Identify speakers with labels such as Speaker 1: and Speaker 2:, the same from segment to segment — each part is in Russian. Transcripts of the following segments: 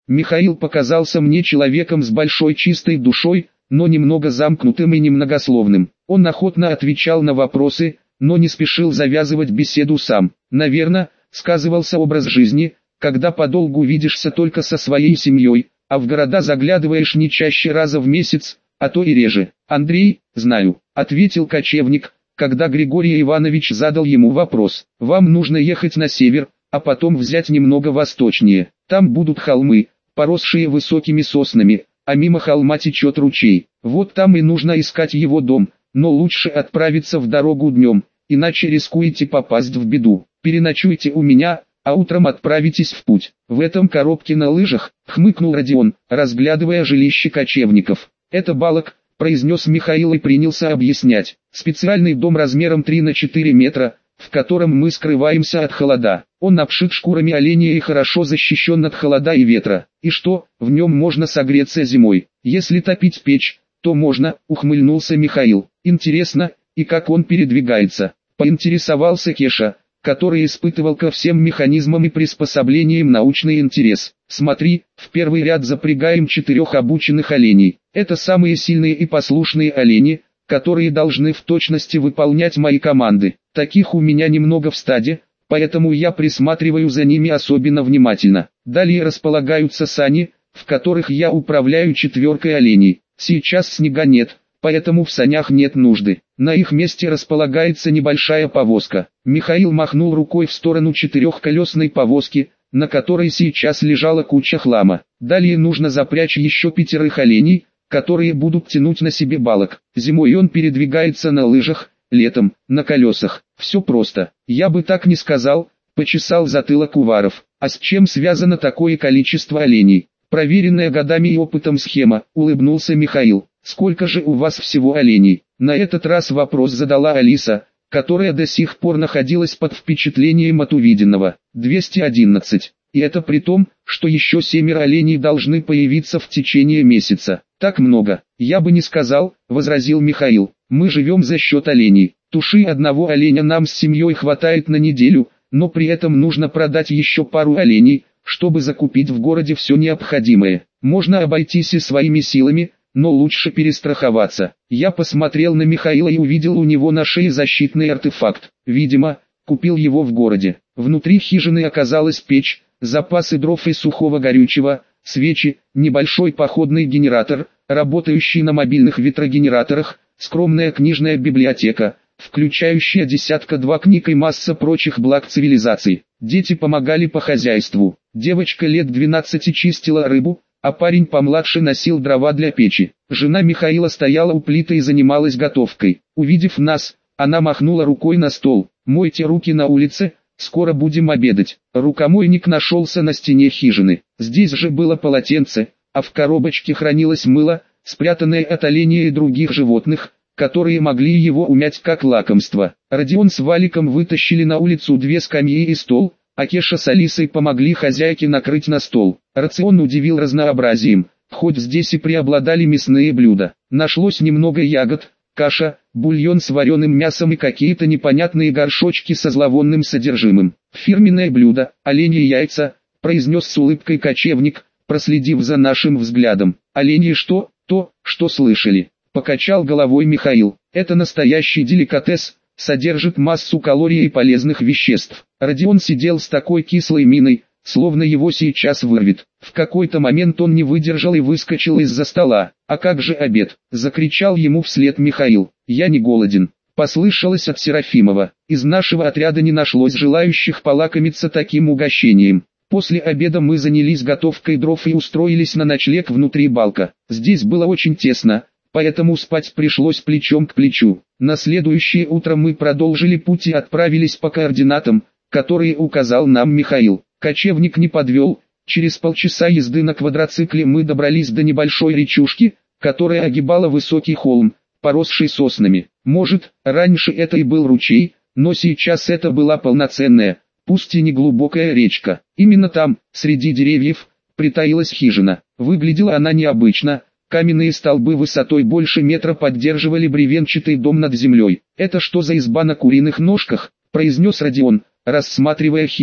Speaker 1: Михаил показался мне человеком с большой чистой душой, но немного замкнутым и немногословным. Он охотно отвечал на вопросы, но не спешил завязывать беседу сам. Наверное, сказывался образ жизни, когда подолгу видишься только со своей семьей, а в города заглядываешь не чаще раза в месяц, а то и реже. «Андрей, знаю», — ответил кочевник, когда Григорий Иванович задал ему вопрос. «Вам нужно ехать на север, а потом взять немного восточнее. Там будут холмы, поросшие высокими соснами, а мимо холма течет ручей. Вот там и нужно искать его дом, но лучше отправиться в дорогу днем, иначе рискуете попасть в беду. Переночуйте у меня, а утром отправитесь в путь». «В этом коробке на лыжах», — хмыкнул Родион, разглядывая жилище кочевников. «Это балок», — произнес Михаил и принялся объяснять. «Специальный дом размером 3 на 4 метра, в котором мы скрываемся от холода. Он обшит шкурами оленя и хорошо защищен от холода и ветра. И что, в нем можно согреться зимой? Если топить печь, то можно», — ухмыльнулся Михаил. «Интересно, и как он передвигается?» — поинтересовался Кеша, который испытывал ко всем механизмам и приспособлениям научный интерес. «Смотри, в первый ряд запрягаем 4 обученных оленей. Это самые сильные и послушные олени, которые должны в точности выполнять мои команды. Таких у меня немного в стаде, поэтому я присматриваю за ними особенно внимательно. Далее располагаются сани, в которых я управляю 4 оленей. Сейчас снега нет, поэтому в санях нет нужды. На их месте располагается небольшая повозка». Михаил махнул рукой в сторону 4-колесной повозки, на которой сейчас лежала куча хлама. «Далее нужно запрячь еще 5 оленей, которые будут тянуть на себе балок. Зимой он передвигается на лыжах, летом — на колесах. Все просто». «Я бы так не сказал», — почесал затылок Уваров. «А с чем связано такое количество оленей?» «Проверенная годами и опытом схема», — улыбнулся Михаил. «Сколько же у вас всего оленей?» На этот раз вопрос задала Алиса, которая до сих пор находилась под впечатлением от увиденного. 211. И это при том, что еще 7 оленей должны появиться в течение месяца. «Так много». «Я бы не сказал», — возразил Михаил. «Мы живем за счет оленей. Туши одного оленя нам с семьей хватает на неделю, но при этом нужно продать еще пару оленей, чтобы закупить в городе все необходимое. Можно обойтись и своими силами, но лучше перестраховаться». Я посмотрел на Михаила и увидел у него на шее защитный артефакт. Видимо, купил его в городе. Внутри хижины оказалась печь, запасы дров и сухого горючего, свечи, небольшой походный генератор, работающий на мобильных ветрогенераторах, скромная книжная библиотека, включающая 12 книг и масса прочих благ цивилизации. Дети помогали по хозяйству. Девочка лет 12 чистила рыбу, а парень помладше носил дрова для печи. Жена Михаила стояла у плиты и занималась готовкой. Увидев нас, она махнула рукой на стол. «Мойте руки на улице, скоро будем обедать». Рукомойник нашелся на стене хижины. Здесь же было полотенце, а в коробочке хранилось мыло, спрятанное от оленей и других животных, которые могли его умять как лакомство. Родион с Валиком вытащили на улицу 2 скамьи и стол, а Кеша с Алисой помогли хозяйке накрыть на стол. Рацион удивил разнообразием, хоть здесь и преобладали мясные блюда. Нашлось немного ягод, каша, бульон с вареным мясом и какие-то непонятные горшочки со зловонным содержимым. «Фирменное блюдо, оленьи яйца», — произнес с улыбкой кочевник, проследив за нашим взглядом. «Оленьи что? То, что слышали», — покачал головой Михаил. «Это настоящий деликатес, содержит массу калорий и полезных веществ». Родион сидел с такой кислой миной, словно его сейчас вырвет. В какой-то момент он не выдержал и выскочил из-за стола. «А как же обед?» — закричал ему вслед Михаил. «Я не голоден», — послышалось от Серафимова. Из нашего отряда не нашлось желающих полакомиться таким угощением. После обеда мы занялись готовкой дров и устроились на ночлег внутри балка. Здесь было очень тесно, поэтому спать пришлось плечом к плечу. На следующее утро мы продолжили путь и отправились по координатам, которые указал нам Михаил. Кочевник не подвел. Через полчаса езды на квадроцикле мы добрались до небольшой речушки, которая огибала высокий холм, поросший соснами. Может, раньше это и был ручей, но сейчас это была полноценная, пусть и не глубокая речка. Именно там, среди деревьев, притаилась хижина. Выглядела она необычно. Каменные столбы высотой больше метра поддерживали бревенчатый дом над землей. «Это что за изба на куриных ножках?» — произнес Родион, рассматривая хижину.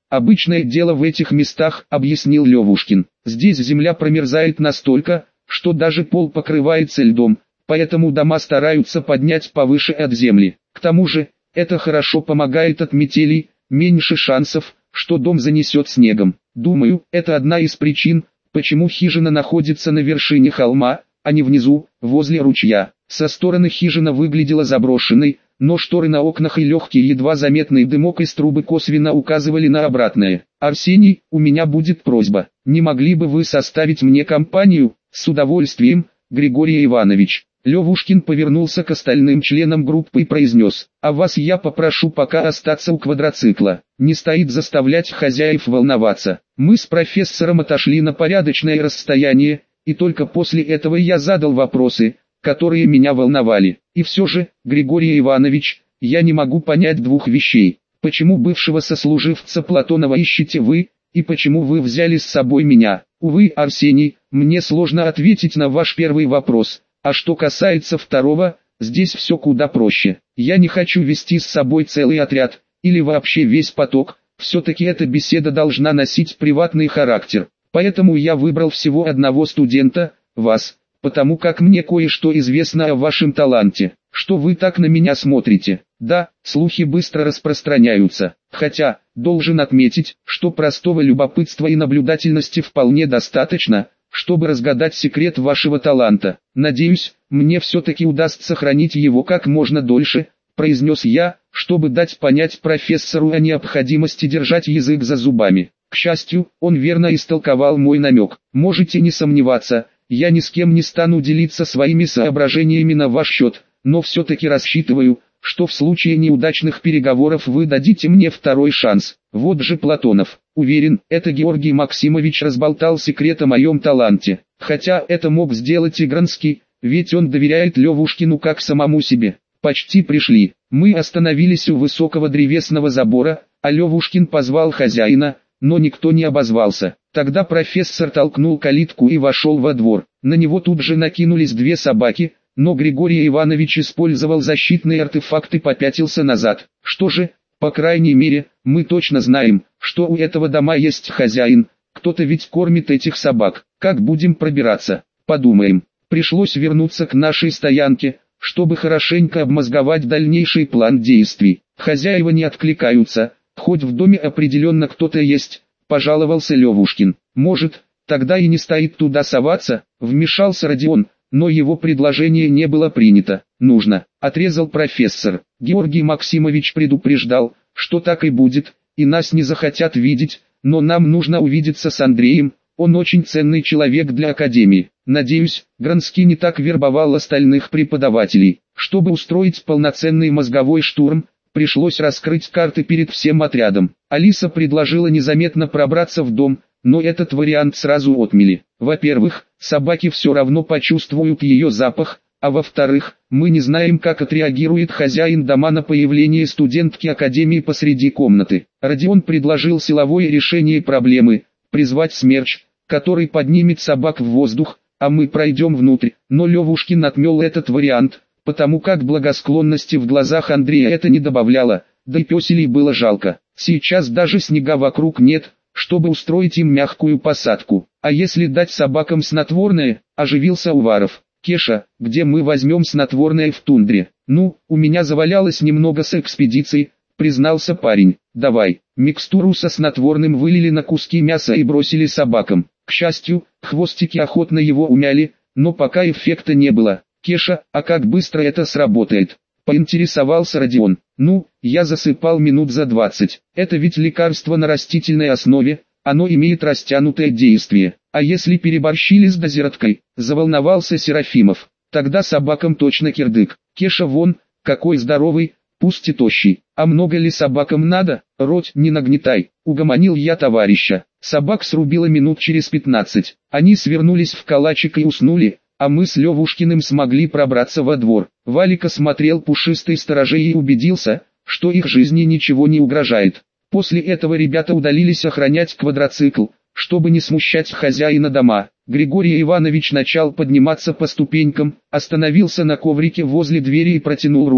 Speaker 1: Обычное дело в этих местах, объяснил Левушкин. Здесь земля промерзает настолько, что даже пол покрывается льдом, поэтому дома стараются поднять повыше от земли. К тому же, это хорошо помогает от метелей, меньше шансов, что дом занесет снегом. Думаю, это одна из причин, почему хижина находится на вершине холма, а не внизу, возле ручья. Со стороны хижина выглядела заброшенной, но шторы на окнах и легкий едва заметный дымок из трубы косвенно указывали на обратное. «Арсений, у меня будет просьба. Не могли бы вы составить мне компанию?» «С удовольствием, Григорий Иванович». Левушкин повернулся к остальным членам группы и произнес: «А вас я попрошу пока остаться у квадроцикла. Не стоит заставлять хозяев волноваться». Мы с профессором отошли на порядочное расстояние, и только после этого я задал вопросы, которые меня волновали. И все же, Григорий Иванович, я не могу понять двух вещей. Почему бывшего сослуживца Платонова ищете вы, и почему вы взяли с собой меня? Увы, Арсений, мне сложно ответить на ваш первый вопрос. А что касается второго, здесь все куда проще. Я не хочу вести с собой целый отряд, или вообще весь поток, все-таки эта беседа должна носить приватный характер. Поэтому я выбрал всего одного студента, вас, потому как мне кое-что известно о вашем таланте. Что вы так на меня смотрите? Да, слухи быстро распространяются, хотя, должен отметить, что простого любопытства и наблюдательности вполне достаточно, чтобы разгадать секрет вашего таланта. Надеюсь, мне все-таки удастся сохранить его как можно дольше, произнес я, чтобы дать понять профессору о необходимости держать язык за зубами. К счастью, он верно истолковал мой намек. Можете не сомневаться, я ни с кем не стану делиться своими соображениями на ваш счет, но все-таки рассчитываю, что в случае неудачных переговоров вы дадите мне второй шанс. Вот же Платонов. Уверен, это Георгий Максимович разболтал секрет о моем таланте. Хотя это мог сделать и Гранский, ведь он доверяет Левушкину как самому себе. Почти пришли. Мы остановились у высокого древесного забора, а Левушкин позвал хозяина, но никто не обозвался. Тогда профессор толкнул калитку и вошел во двор. На него тут же накинулись две собаки, но Григорий Иванович использовал защитные артефакты и попятился назад. Что же, по крайней мере, мы точно знаем, что у этого дома есть хозяин, кто-то ведь кормит этих собак. Как будем пробираться? Подумаем. Пришлось вернуться к нашей стоянке, чтобы хорошенько обмозговать дальнейший план действий. Хозяева не откликаются, хоть в доме определенно кто-то есть, пожаловался Левушкин. Может, тогда и не стоит туда соваться, вмешался Родион, но его предложение не было принято. Нужно, отрезал профессор. Георгий Максимович предупреждал, что так и будет, и нас не захотят видеть, но нам нужно увидеться с Андреем, он очень ценный человек для академии. Надеюсь, Гранский не так вербовал остальных преподавателей. Чтобы устроить полноценный мозговой штурм, пришлось раскрыть карты перед всем отрядом. Алиса предложила незаметно пробраться в дом, но этот вариант сразу отмели. Во-первых, собаки все равно почувствуют ее запах, а во-вторых, мы не знаем, как отреагирует хозяин дома на появление студентки академии посреди комнаты. Родион предложил силовое решение проблемы, призвать смерч, который поднимет собак в воздух, а мы пройдем внутрь. Но Левушкин отмел этот вариант, потому как благосклонности в глазах Андрея это не добавляло, да и пёселей было жалко. Сейчас даже снега вокруг нет, чтобы устроить им мягкую посадку. А если дать собакам снотворное, оживился Уваров. Кеша, где мы возьмем снотворное в тундре? Ну, у меня завалялось немного с экспедиции, признался парень. Давай. Микстуру со снотворным вылили на куски мяса и бросили собакам. К счастью, хвостики охотно его умяли, но пока эффекта не было. Кеша, а как быстро это сработает? Поинтересовался Родион. Ну, я засыпал минут за 20. Это ведь лекарство на растительной основе, оно имеет растянутое действие. А если переборщили с дозировкой? Заволновался Серафимов. Тогда собакам точно кирдык. Кеша вон, какой здоровый, пусть и тощий. А много ли собакам надо? Рот не нагнетай. Угомонил я товарища. Собак срубило минут через 15. Они свернулись в калачик и уснули, а мы с Левушкиным смогли пробраться во двор. Валик осмотрел пушистые сторожей и убедился, что их жизни ничего не угрожает. После этого ребята удалились охранять квадроцикл, чтобы не смущать хозяина дома. Григорий Иванович начал подниматься по ступенькам, остановился на коврике возле двери и протянул руку,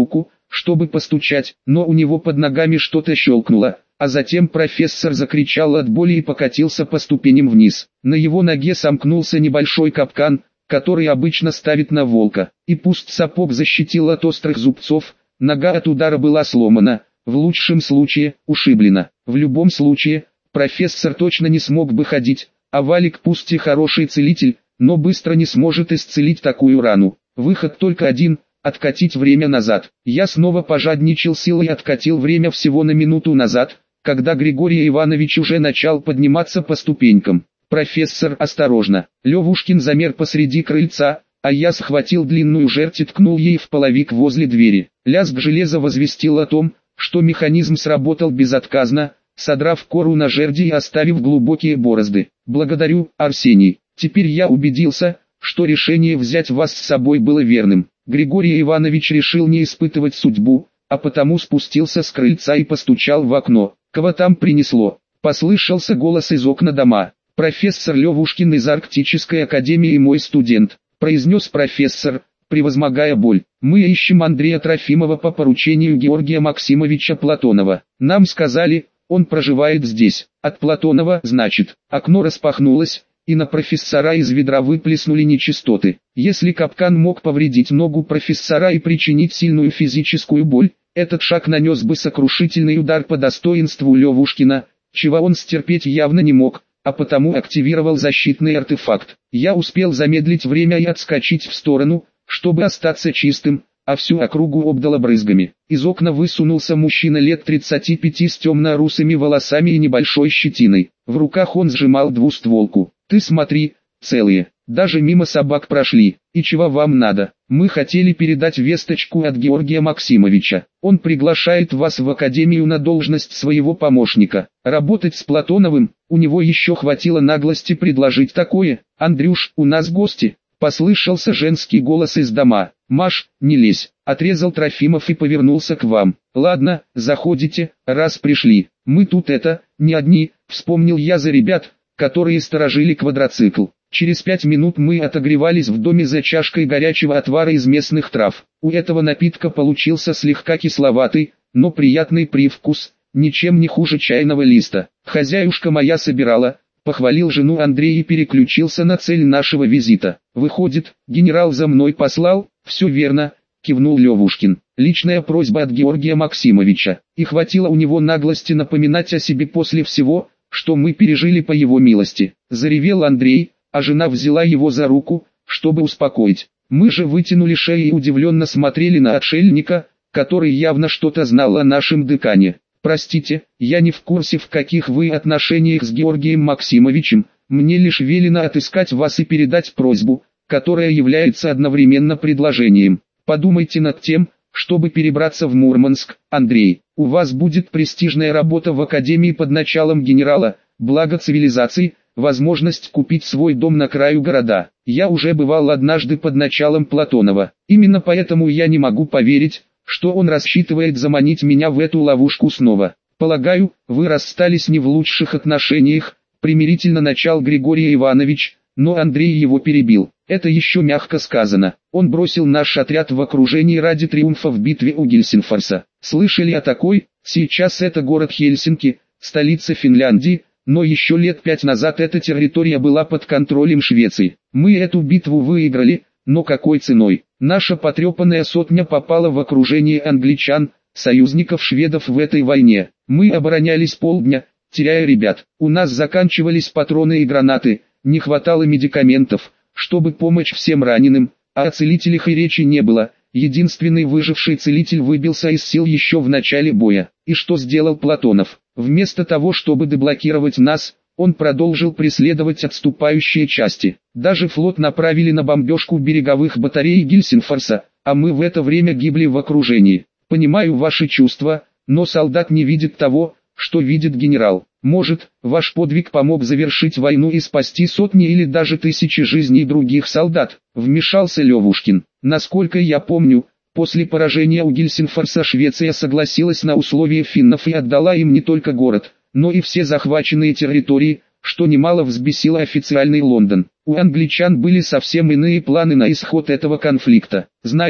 Speaker 1: чтобы постучать, но у него под ногами что-то щелкнуло, а затем профессор закричал от боли и покатился по ступеням вниз. На его ноге сомкнулся небольшой капкан, который обычно ставят на волка, и пусть сапог защитил от острых зубцов, нога от удара была сломана, в лучшем случае ушиблена. В любом случае, профессор точно не смог бы ходить, а Валик пусть и хороший целитель, но быстро не сможет исцелить такую рану. Выход только один – откатить время назад. Я снова пожадничал силой и откатил время всего на минуту назад, когда Григорий Иванович уже начал подниматься по ступенькам. «Профессор, осторожно!» Левушкин замер посреди крыльца, а я схватил длинную жердь и ткнул ей в половик возле двери. Лязг железа возвестил о том, что механизм сработал безотказно, содрав кору на жерди и оставив глубокие борозды. «Благодарю, Арсений. Теперь я убедился, что решение взять вас с собой было верным». Григорий Иванович решил не испытывать судьбу, а потому спустился с крыльца и постучал в окно. «Кого там принесло?» Послышался голос из окна дома. «Профессор Левушкин из Арктической академии и мой студент», произнес профессор, превозмогая боль. «Мы ищем Андрея Трофимова по поручению Георгия Максимовича Платонова. Нам сказали, он проживает здесь». «От Платонова, значит». Окно распахнулось, и на профессора из ведра выплеснули нечистоты. Если капкан мог повредить ногу профессора и причинить сильную физическую боль, этот шаг нанес бы сокрушительный удар по достоинству Левушкина, чего он стерпеть явно не мог, а потому активировал защитный артефакт. Я успел замедлить время и отскочить в сторону, чтобы остаться чистым, а всю округу обдало брызгами. Из окна высунулся мужчина лет 35 с темно-русыми волосами и небольшой щетиной. В руках он сжимал двустволку. «Ты смотри, целые, даже мимо собак прошли. И чего вам надо?» «Мы хотели передать весточку от Георгия Максимовича. Он приглашает вас в академию на должность своего помощника. Работать с Платоновым, у него еще хватило наглости предложить такое. Андрюш, у нас гости». Послышался женский голос из дома. «Маш, не лезь», отрезал Трофимов и повернулся к вам. «Ладно, заходите, раз пришли. Мы тут не одни», вспомнил я за ребят, которые сторожили квадроцикл. Через 5 минут мы отогревались в доме за чашкой горячего отвара из местных трав. У этого напитка получился слегка кисловатый, но приятный привкус, ничем не хуже чайного листа. «Хозяюшка моя собирала», похвалил жену Андрей и переключился на цель нашего визита. «Выходит, генерал за мной послал?» «Все верно», кивнул Левушкин. «Личная просьба от Георгия Максимовича. И хватило у него наглости напоминать о себе после всего, что мы пережили по его милости». Заревел Андрей, а жена взяла его за руку, чтобы успокоить. Мы же вытянули шеи и удивленно смотрели на отшельника, который явно что-то знал о нашем декане. «Простите, я не в курсе, в каких вы отношениях с Георгием Максимовичем, мне лишь велено отыскать вас и передать просьбу, которая является одновременно предложением. Подумайте над тем, чтобы перебраться в Мурманск, Андрей. У вас будет престижная работа в академии под началом генерала, благо цивилизации, возможность купить свой дом на краю города. Я уже бывал однажды под началом Платонова. Именно поэтому я не могу поверить, что он рассчитывает заманить меня в эту ловушку снова. Полагаю, вы расстались не в лучших отношениях», примирительно начал Григорий Иванович, но Андрей его перебил. «Это еще мягко сказано. Он бросил наш отряд в окружении ради триумфа в битве у Гельсинфорса. Слышали о такой? Сейчас это город Хельсинки, столица Финляндии, но еще лет 5 назад эта территория была под контролем Швеции. Мы эту битву выиграли, но какой ценой? Наша потрепанная сотня попала в окружение англичан, союзников шведов в этой войне. Мы оборонялись полдня, теряя ребят. У нас заканчивались патроны и гранаты, не хватало медикаментов, чтобы помочь всем раненым, а о целителях и речи не было. Единственный выживший целитель выбился из сил еще в начале боя. И что сделал Платонов? Вместо того, чтобы деблокировать нас, он продолжил преследовать отступающие части. Даже флот направили на бомбежку береговых батарей Гельсинфорса, а мы в это время гибли в окружении. Понимаю ваши чувства, но солдат не видит того, что видит генерал. Может, ваш подвиг помог завершить войну и спасти сотни или даже тысячи жизней других солдат, вмешался Левушкин. Насколько я помню, после поражения у Гельсинфорса Швеция согласилась на условия финнов и отдала им не только город, но и все захваченные территории, что немало взбесило официальный Лондон. У англичан были совсем иные планы на исход этого конфликта. Знаете,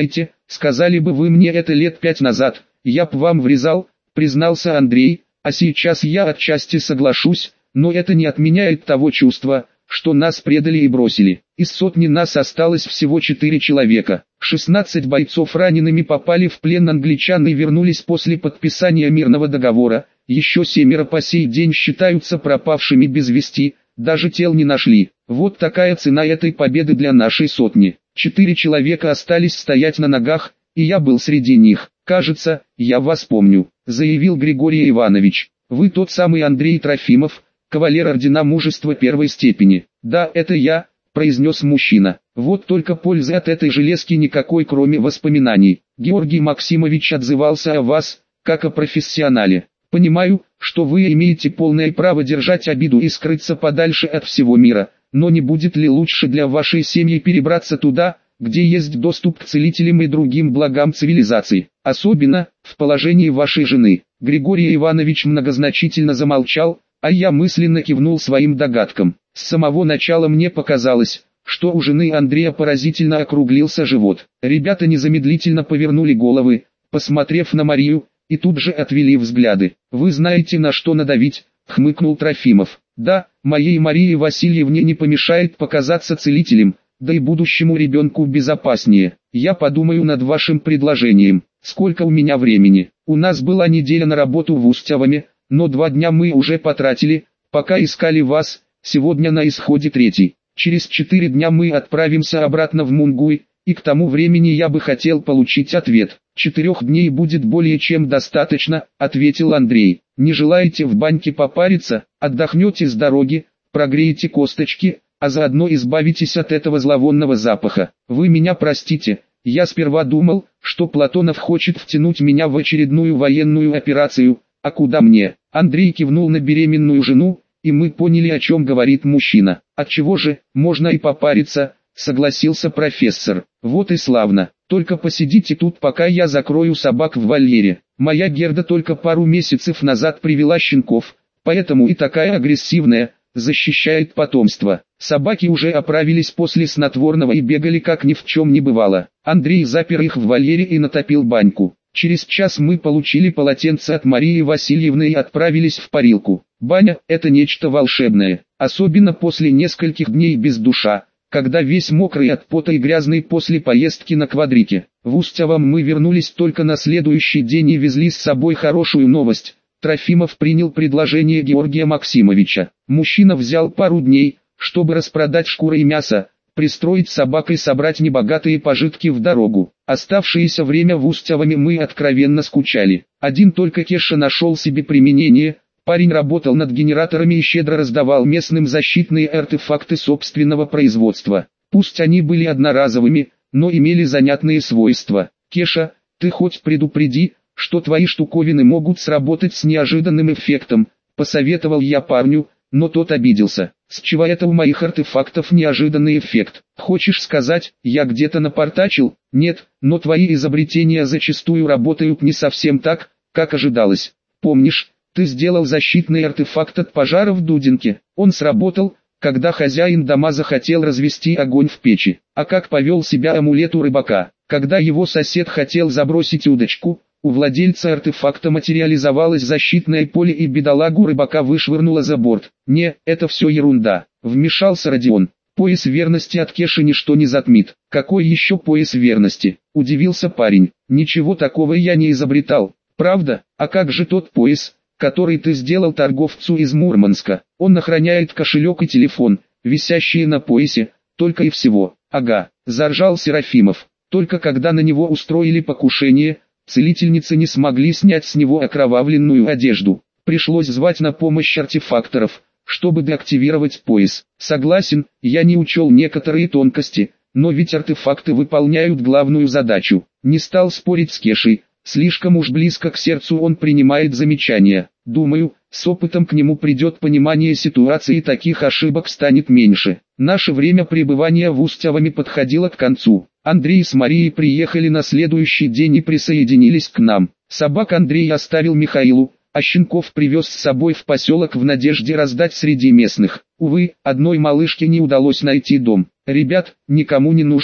Speaker 1: сказали бы вы мне это лет 5 назад, я б вам врезал, признался Андрей, а сейчас я отчасти соглашусь, но это не отменяет того чувства, что нас предали и бросили. Из сотни нас осталось всего 4 человека. 16 бойцов ранеными попали в плен англичан и вернулись после подписания мирного договора. Еще 7 по сей день считаются пропавшими без вести, даже тел не нашли. Вот такая цена этой победы для нашей сотни. 4 человека остались стоять на ногах, и я был среди них. «Кажется, я вас помню», — заявил Григорий Иванович. «Вы тот самый Андрей Трофимов, кавалер ордена мужества первой степени». «Да, это я», — произнес мужчина. «Вот только пользы от этой железки никакой, кроме воспоминаний. Георгий Максимович отзывался о вас, как о профессионале. Понимаю, что вы имеете полное право держать обиду и скрыться подальше от всего мира, но не будет ли лучше для вашей семьи перебраться туда, где есть доступ к целителям и другим благам цивилизации, особенно в положении вашей жены?» Григорий Иванович многозначительно замолчал, а я мысленно кивнул своим догадкам. С самого начала мне показалось, что у жены Андрея поразительно округлился живот. Ребята незамедлительно повернули головы, посмотрев на Марию, и тут же отвели взгляды. «Вы знаете, на что надавить», — хмыкнул Трофимов. «Да, моей Марии Васильевне не помешает показаться целителем, да и будущему ребенку безопаснее. Я подумаю над вашим предложением. Сколько у меня времени? У нас была неделя на работу в Устьеваме, но 2 дня мы уже потратили, пока искали вас, сегодня на исходе 3. Через 4 дня мы отправимся обратно в Мунгуй, и к тому времени я бы хотел получить ответ». 4 дней будет более чем достаточно, ответил Андрей. «Не желаете в баньке попариться, отдохнете с дороги, прогреете косточки, а заодно избавитесь от этого зловонного запаха. Вы меня простите, я сперва думал, что Платонов хочет втянуть меня в очередную военную операцию, а куда мне?» Андрей кивнул на беременную жену, и мы поняли, о чем говорит мужчина. «Отчего же, можно и попариться», — согласился профессор. «Вот и славно, только посидите тут, пока я закрою собак в вольере. Моя Герда только пару месяцев назад привела щенков, поэтому и такая агрессивная, защищает потомство. Собаки уже оправились после снотворного и бегали как ни в чем не бывало. Андрей запер их в вольере и натопил баньку. Через час мы получили полотенце от Марии Васильевны и отправились в парилку. Баня – это нечто волшебное, особенно после нескольких дней без душа, когда весь мокрый от пота и грязный после поездки на квадрике. В Устьевом мы вернулись только на следующий день и везли с собой хорошую новость. Трофимов принял предложение Георгия Максимовича. Мужчина взял пару дней, чтобы распродать шкуры и мясо, пристроить собак и собрать небогатые пожитки в дорогу. Оставшееся время в Устьеваме мы откровенно скучали. Один только Кеша нашел себе применение. Парень работал над генераторами и щедро раздавал местным защитные артефакты собственного производства. Пусть они были одноразовыми, но имели занятные свойства. «Кеша, ты хоть предупреди, что твои штуковины могут сработать с неожиданным эффектом», — посоветовал я парню, но тот обиделся. «С чего это у моих артефактов неожиданный эффект? Хочешь сказать, я где-то напортачил?» «Нет, но твои изобретения зачастую работают не совсем так, как ожидалось. Помнишь, ты сделал защитный артефакт от пожара в Дудинке? Он сработал, когда хозяин дома захотел развести огонь в печи. А как повел себя амулет у рыбака? Когда его сосед хотел забросить удочку, у владельца артефакта материализовалось защитное поле и бедолагу рыбака вышвырнуло за борт. «Не, это все ерунда», — вмешался Родион. «Пояс верности от Кеши ничто не затмит». «Какой еще пояс верности?» — удивился парень. «Ничего такого я не изобретал. Правда? А как же тот пояс, который ты сделал торговцу из Мурманска? Он охраняет кошелек и телефон, висящие на поясе, только и всего». «Ага», — заржал Серафимов. «Только когда на него устроили покушение, целительницы не смогли снять с него окровавленную одежду. Пришлось звать на помощь артефакторов, чтобы деактивировать пояс. Согласен, я не учел некоторые тонкости, но ведь артефакты выполняют главную задачу». Не стал спорить с Кешей, слишком уж близко к сердцу он принимает замечания. «Думаю, с опытом к нему придет понимание ситуации и таких ошибок станет меньше». Наше время пребывания в Устьеваме подходило к концу. Андрей с Марией приехали на следующий день и присоединились к нам. Собак Андрей оставил Михаилу, а щенков привез с собой в поселок в надежде раздать среди местных. Увы, одной малышке не удалось найти дом. «Ребят, никому не нужна?»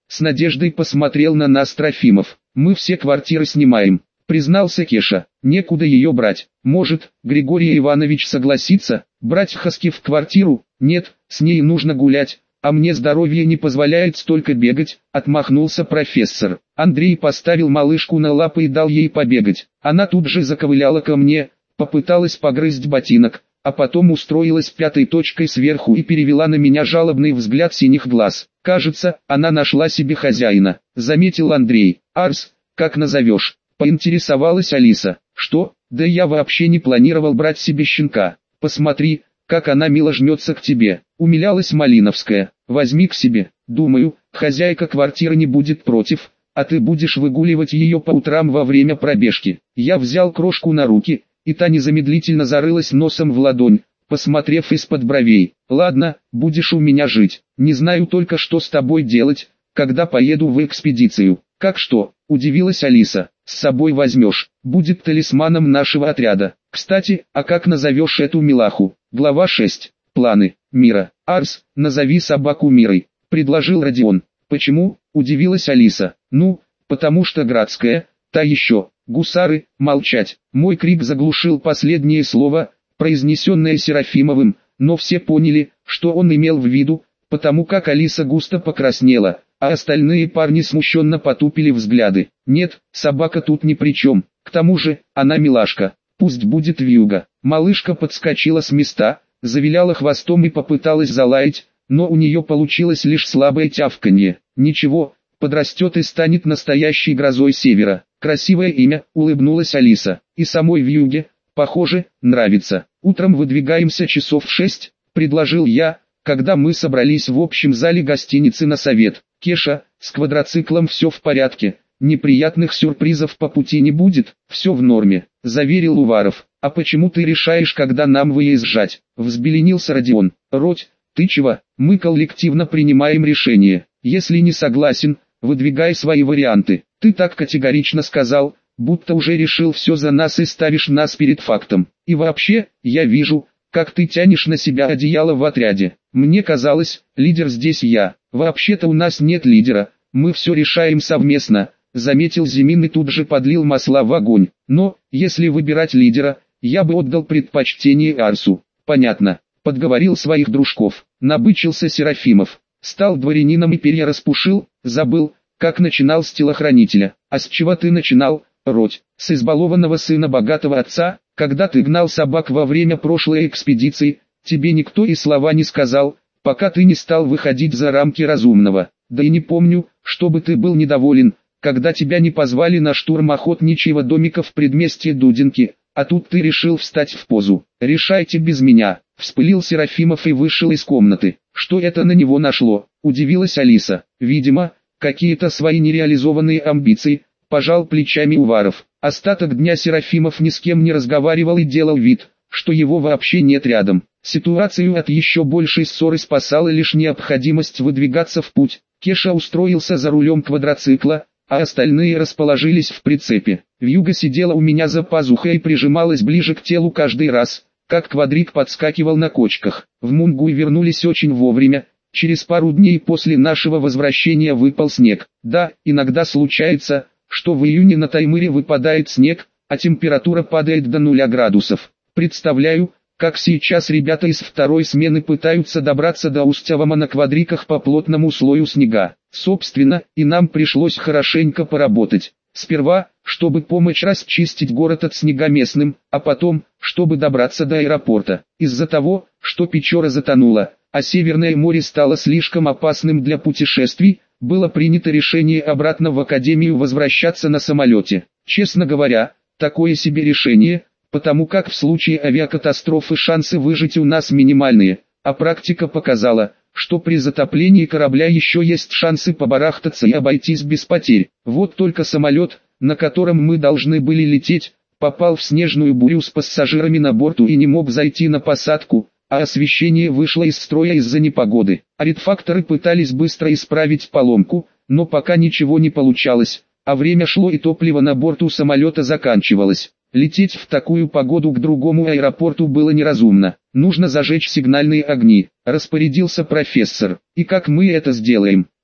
Speaker 1: С надеждой посмотрел на нас Трофимов. Мы все квартиры снимаем, признался Кеша. Некуда ее брать. Может, Григорий Иванович согласится брать Хаски в квартиру? Нет, с ней нужно гулять. А мне здоровье не позволяет столько бегать, отмахнулся профессор. Андрей поставил малышку на лапы и дал ей побегать. Она тут же заковыляла ко мне, попыталась погрызть ботинок, а потом устроилась пятой точкой сверху и перевела на меня жалобный взгляд синих глаз. Кажется, она нашла себе хозяина, заметил Андрей. Арс, как назовешь? Поинтересовалась Алиса. Что? Да я вообще не планировал брать себе щенка. Посмотри, как она мило жмется к тебе. Умилялась Малиновская. Возьми к себе. Думаю, хозяйка квартиры не будет против, а ты будешь выгуливать ее по утрам во время пробежки. Я взял крошку на руки, и та незамедлительно зарылась носом в ладонь, посмотрев из-под бровей. Ладно, будешь у меня жить. Не знаю только, что с тобой делать, когда поеду в экспедицию. Как что? Удивилась Алиса. С собой возьмешь. Будет талисманом нашего отряда. Кстати, а как назовешь эту милаху? Глава 6. Планы. Мира. Арс, назови собаку Мирой, предложил Родион. Почему? Удивилась Алиса. Ну, потому что градская, та еще. Гусары, молчать. Мой крик заглушил последнее слово, произнесенное Серафимовым, но все поняли, что он имел в виду, потому как Алиса густо покраснела, а остальные парни смущенно потупили взгляды. Нет, собака тут ни при чем, к тому же, она милашка, пусть будет вьюга. Малышка подскочила с места, завиляла хвостом и попыталась залаять, но у нее получилось лишь слабое тявканье. Ничего, подрастет и станет настоящей грозой севера. Красивое имя, улыбнулась Алиса, и самой вьюге, похоже, нравится. Утром выдвигаемся часов в 6, предложил я, когда мы собрались в общем зале гостиницы на совет. Кеша, с квадроциклом все в порядке, неприятных сюрпризов по пути не будет, все в норме, заверил Уваров. А почему ты решаешь, когда нам выезжать? Взбеленился Родион. Родь, ты чего? Мы коллективно принимаем решение. Если не согласен, выдвигай свои варианты. Ты так категорично сказал, будто уже решил все за нас и ставишь нас перед фактом. И вообще, я вижу, как ты тянешь на себя одеяло в отряде. Мне казалось, лидер здесь я. Вообще-то у нас нет лидера, мы все решаем совместно, заметил Зимин и тут же подлил масла в огонь. Но, если выбирать лидера, я бы отдал предпочтение Арсу. Понятно, подговорил своих дружков. Набычился Серафимов. Стал дворянином и перья распушил, забыл, как начинал с телохранителя. А с чего ты начинал, Родь? С избалованного сына богатого отца? Когда ты гнал собак во время прошлой экспедиции, тебе никто и слова не сказал, пока ты не стал выходить за рамки разумного. Да и не помню, чтобы ты был недоволен, когда тебя не позвали на штурм охотничьего домика в предместье Дудинки, а тут ты решил встать в позу. Решайте без меня. Вспылил Серафимов и вышел из комнаты. Что это на него нашло? Удивилась Алиса. Видимо, какие-то свои нереализованные амбиции, пожал плечами Уваров. Остаток дня Серафимов ни с кем не разговаривал и делал вид, что его вообще нет рядом. Ситуацию от еще большей ссоры спасала лишь необходимость выдвигаться в путь. Кеша устроился за рулем квадроцикла, а остальные расположились в прицепе. Вьюга сидела у меня за пазухой и прижималась ближе к телу каждый раз, как квадрик подскакивал на кочках. В Мунгуй вернулись очень вовремя. Через пару дней после нашего возвращения выпал снег. Да, иногда случается, что в июне на Таймыре выпадает снег, а температура падает до 0 градусов. Представляю, как сейчас ребята из второй смены пытаются добраться до Устьява на квадриках по плотному слою снега. Собственно, и нам пришлось хорошенько поработать. Сперва, чтобы помочь расчистить город от снега местным, а потом, чтобы добраться до аэропорта. Из-за того, что Печора затонула, а Северное море стало слишком опасным для путешествий, было принято решение обратно в академию возвращаться на самолете. Честно говоря, такое себе решение, потому как в случае авиакатастрофы шансы выжить у нас минимальные, а практика показала, что при затоплении корабля еще есть шансы побарахтаться и обойтись без потерь. Вот только самолет, на котором мы должны были лететь, попал в снежную бурю с пассажирами на борту и не мог зайти на посадку, а освещение вышло из строя из-за непогоды. Аритфакторы пытались быстро исправить поломку, но пока ничего не получалось, а время шло и топливо на борту самолета заканчивалось. Лететь в такую погоду к другому аэропорту было неразумно. Нужно зажечь сигнальные огни, распорядился профессор. И как мы это сделаем?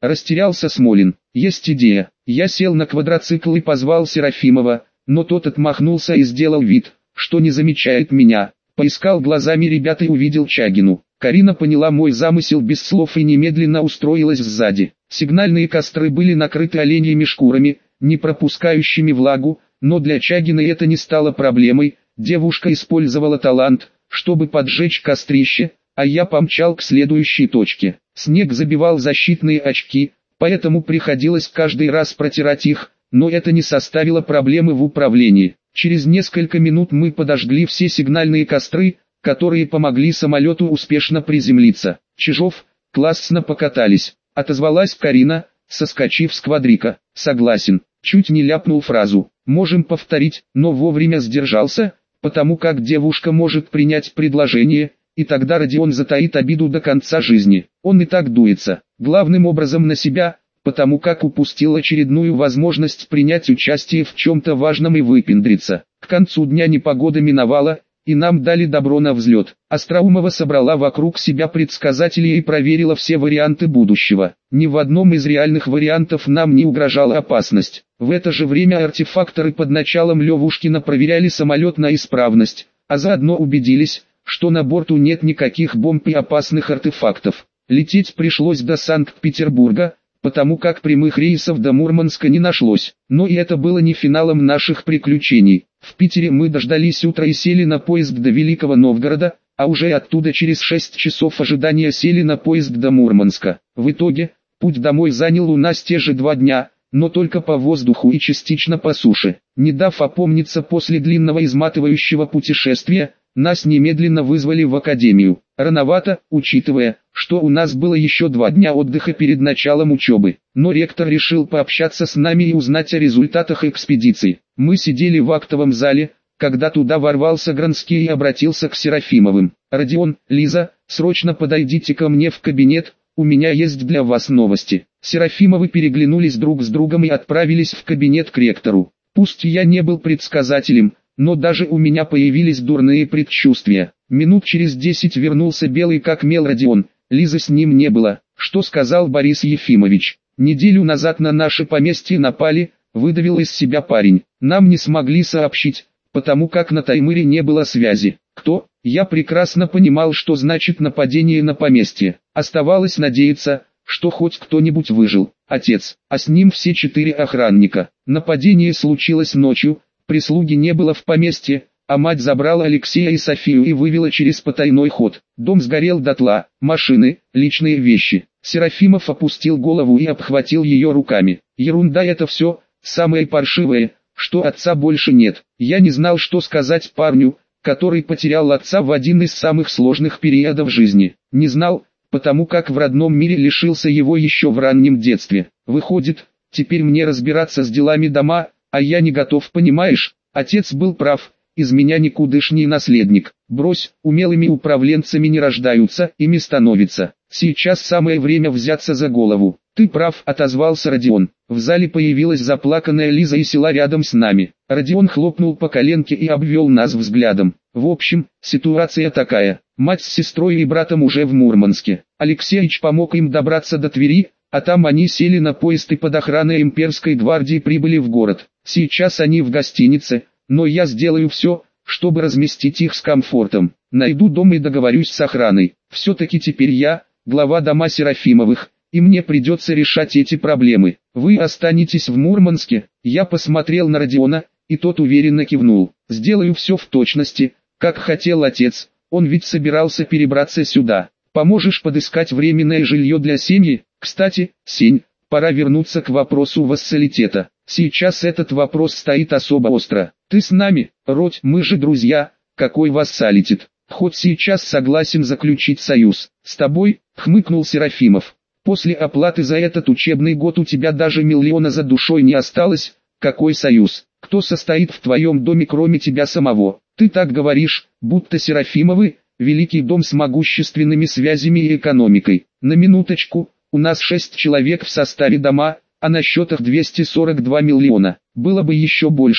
Speaker 1: Растерялся Смолин. Есть идея. Я сел на квадроцикл и позвал Серафимова, но тот отмахнулся и сделал вид, что не замечает меня. Поискал глазами ребят и увидел Чагину. Карина поняла мой замысел без слов и немедленно устроилась сзади. Сигнальные костры были накрыты оленьими шкурами, не пропускающими влагу, но для Чагиной это не стало проблемой. Девушка использовала талант, чтобы поджечь кострище, а я помчал к следующей точке. Снег забивал защитные очки, поэтому приходилось каждый раз протирать их, но это не составило проблемы в управлении. Через несколько минут мы подожгли все сигнальные костры, которые помогли самолету успешно приземлиться. «Чижов, классно покатались», — отозвалась Карина, соскочив с квадрика. «Согласен», — чуть не ляпнул фразу. «Можем повторить», но вовремя сдержался, потому как девушка может принять предложение, и тогда Родион затаит обиду до конца жизни. Он и так дуется, главным образом на себя, потому как упустил очередную возможность принять участие в чем-то важном и выпендриться. К концу дня непогода миновала, и нам дали добро на взлет. Остроумова собрала вокруг себя предсказателей и проверила все варианты будущего. Ни в одном из реальных вариантов нам не угрожала опасность. В это же время артефакторы под началом Левушкина проверяли самолет на исправность, а заодно убедились, что на борту нет никаких бомб и опасных артефактов. Лететь пришлось до Санкт-Петербурга, потому как прямых рейсов до Мурманска не нашлось. Но и это было не финалом наших приключений. В Питере мы дождались утра и сели на поезд до Великого Новгорода, а уже оттуда через 6 часов ожидания сели на поезд до Мурманска. В итоге, путь домой занял у нас те же 2 дня, но только по воздуху и частично по суше. Не дав опомниться после длинного изматывающего путешествия, нас немедленно вызвали в академию. Рановато, учитывая, что у нас было еще 2 дня отдыха перед началом учебы. Но ректор решил пообщаться с нами и узнать о результатах экспедиции. Мы сидели в актовом зале, когда туда ворвался Гранский и обратился к Серафимовым. «Родион, Лиза, срочно подойдите ко мне в кабинет, у меня есть для вас новости». Серафимовы переглянулись друг с другом и отправились в кабинет к ректору. Пусть я не был предсказателем, но даже у меня появились дурные предчувствия. Минут через 10 вернулся белый как мел Родион, Лизы с ним не было. «Что сказал Борис Ефимович? Неделю назад на наше поместье напали», — выдавил из себя парень. «Нам не смогли сообщить, потому как на Таймыре не было связи». «Кто?» Я прекрасно понимал, что значит нападение на поместье. Оставалось надеяться, что хоть кто-нибудь выжил. Отец, а с ним все 4 охранника. Нападение случилось ночью, прислуги не было в поместье, а мать забрала Алексея и Софию и вывела через потайной ход. Дом сгорел дотла, машины, личные вещи. Серафимов опустил голову и обхватил ее руками. Ерунда это все, самое паршивое, что отца больше нет. Я не знал, что сказать парню, который потерял отца в один из самых сложных периодов жизни. Не знал, потому как в родном мире лишился его еще в раннем детстве. Выходит, теперь мне разбираться с делами дома, а я не готов, понимаешь? Отец был прав, из меня никудышний наследник. Брось, умелыми управленцами не рождаются, ими становятся. Сейчас самое время взяться за голову. Ты прав, отозвался Родион. В зале появилась заплаканная Лиза и села рядом с нами. Родион хлопнул по коленке и обвел нас взглядом. В общем, ситуация такая. Мать с сестрой и братом уже в Мурманске. Алексеич помог им добраться до Твери, а там они сели на поезд и под охраной имперской гвардии прибыли в город. Сейчас они в гостинице, но я сделаю все, чтобы разместить их с комфортом. Найду дом и договорюсь с охраной. Все-таки теперь я, глава дома Серафимовых, и мне придется решать эти проблемы. Вы останетесь в Мурманске. Я посмотрел на Родиона, и тот уверенно кивнул. Сделаю все в точности, как хотел отец, он ведь собирался перебраться сюда. Поможешь подыскать временное жилье для семьи? Кстати, Сень, пора вернуться к вопросу вассалитета. Сейчас этот вопрос стоит особо остро. Ты с нами, Родь, мы же друзья, какой вассалитет? Хоть сейчас согласен заключить союз. С тобой, хмыкнул Серафимов. После оплаты за этот учебный год у тебя даже миллиона за душой не осталось. Какой союз? Кто состоит в твоем доме кроме тебя самого? Ты так говоришь, будто Серафимовы, великий дом с могущественными связями и экономикой. На минуточку, у нас 6 человек в составе дома, а на счетах 242 миллиона. Было бы еще больше,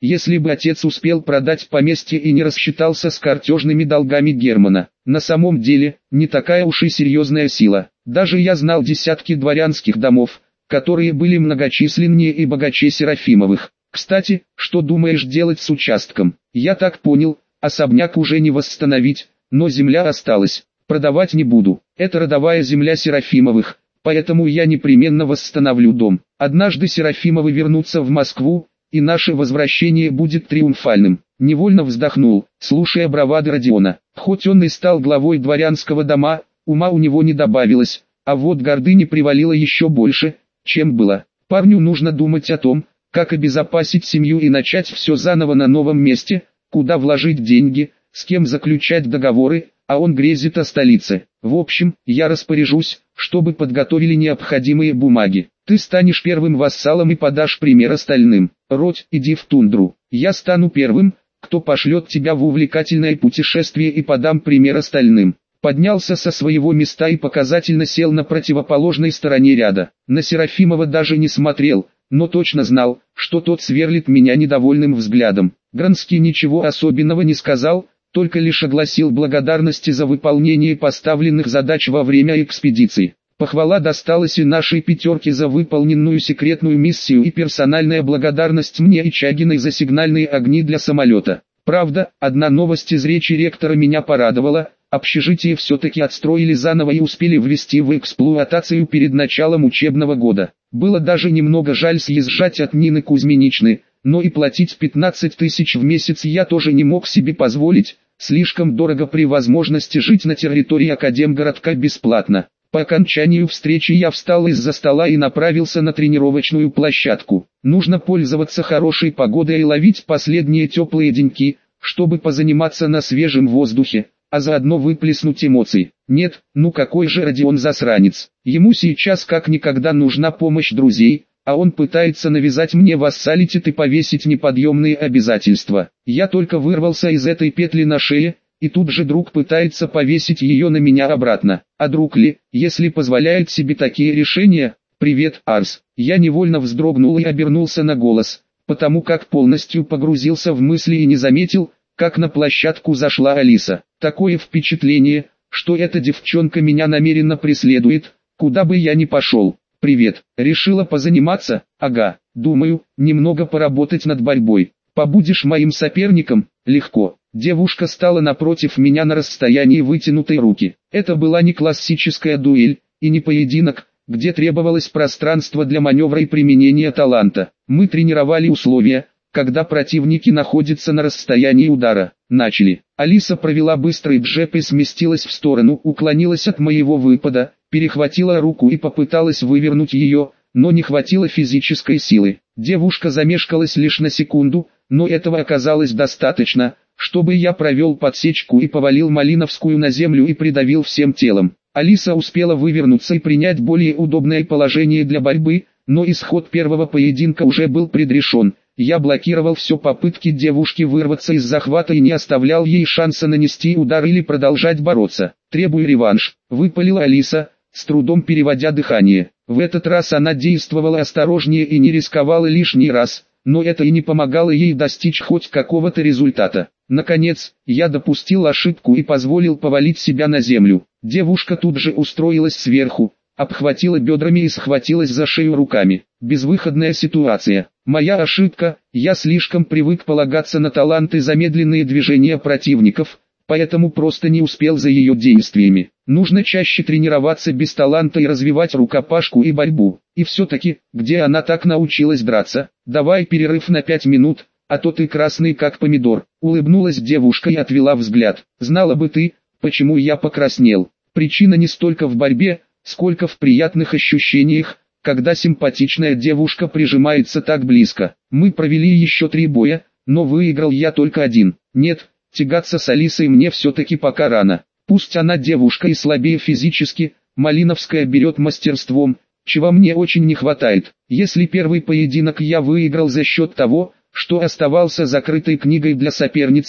Speaker 1: если бы отец успел продать поместье и не рассчитался с картежными долгами Германа. На самом деле, не такая уж и серьезная сила. Даже я знал десятки дворянских домов, которые были многочисленнее и богаче Серафимовых. Кстати, что думаешь делать с участком? Я так понял, особняк уже не восстановить, но земля осталась. Продавать не буду. Это родовая земля Серафимовых, поэтому я непременно восстановлю дом. Однажды Серафимовы вернутся в Москву, и наше возвращение будет триумфальным. Невольно вздохнул, слушая бравады Родиона. Хоть он и стал главой дворянского дома, ума у него не добавилось, а вот гордыни привалило еще больше, чем было. Парню нужно думать о том, как обезопасить семью и начать все заново на новом месте, куда вложить деньги, с кем заключать договоры, а он грезит о столице. В общем, я распоряжусь, чтобы подготовили необходимые бумаги. Ты станешь первым вассалом и подашь пример остальным. Родь, иди в тундру. Я стану первым, кто пошлет тебя в увлекательное путешествие и подам пример остальным. Поднялся со своего места и показательно сел на противоположной стороне ряда. На Серафимова даже не смотрел, но точно знал, что тот сверлит меня недовольным взглядом. Гранский ничего особенного не сказал, только лишь огласил благодарности за выполнение поставленных задач во время экспедиции. Похвала досталась и нашей пятерке за выполненную секретную миссию и персональная благодарность мне и Чагиной за сигнальные огни для самолета. Правда, одна новость из речи ректора меня порадовала: общежитие все-таки отстроили заново и успели ввести в эксплуатацию перед началом учебного года. Было даже немного жаль съезжать от Нины Кузьминичны, но и платить 15 тысяч в месяц я тоже не мог себе позволить, слишком дорого при возможности жить на территории Академгородка бесплатно. По окончанию встречи я встал из-за стола и направился на тренировочную площадку. Нужно пользоваться хорошей погодой и ловить последние теплые деньки, чтобы позаниматься на свежем воздухе, а заодно выплеснуть эмоции. Нет, ну какой же Родион засранец. Ему сейчас как никогда нужна помощь друзей, а он пытается навязать мне вассалитет и повесить неподъемные обязательства. Я только вырвался из этой петли на шее, и тут же друг пытается повесить ее на меня обратно. А друг ли, если позволяет себе такие решения? «Привет, Арс». Я невольно вздрогнул и обернулся на голос, потому как полностью погрузился в мысли и не заметил, как на площадку зашла Алиса. Такое впечатление, что эта девчонка меня намеренно преследует, куда бы я ни пошел. «Привет, решила позаниматься?» «Ага, думаю, немного поработать над борьбой. Побудешь моим соперником?» «Легко». Девушка стала напротив меня на расстоянии вытянутой руки. Это была не классическая дуэль, и не поединок, где требовалось пространство для маневра и применения таланта. Мы тренировали условия, когда противники находятся на расстоянии удара. Начали. Алиса провела быстрый джеб и сместилась в сторону, уклонилась от моего выпада, перехватила руку и попыталась вывернуть ее, но не хватило физической силы. Девушка замешкалась лишь на секунду, но этого оказалось достаточно, чтобы я провел подсечку и повалил Малиновскую на землю и придавил всем телом. Алиса успела вывернуться и принять более удобное положение для борьбы, но исход первого поединка уже был предрешен. Я блокировал все попытки девушки вырваться из захвата и не оставлял ей шанса нанести удар или продолжать бороться. «Требую реванш», — выпалила Алиса, с трудом переводя дыхание. В этот раз она действовала осторожнее и не рисковала лишний раз, но это и не помогало ей достичь хоть какого-то результата. Наконец, я допустил ошибку и позволил повалить себя на землю. Девушка тут же устроилась сверху, обхватила бедрами и схватилась за шею руками. Безвыходная ситуация. Моя ошибка, я слишком привык полагаться на талант и замедленные движения противников, поэтому просто не успел за ее действиями. Нужно чаще тренироваться без таланта и развивать рукопашку и борьбу. И все-таки, где она так научилась драться? Давай перерыв на 5 минут, а то ты красный как помидор. Улыбнулась девушка и отвела взгляд. Знала бы ты, почему я покраснел. Причина не столько в борьбе, сколько в приятных ощущениях, когда симпатичная девушка прижимается так близко. Мы провели еще 3 боя, но выиграл я только 1. Нет, тягаться с Алисой мне все-таки пока рано. Пусть она девушка и слабее физически, Малиновская берет мастерством, чего мне очень не хватает. Если первый поединок я выиграл за счет того, что оставался закрытой книгой для соперницы,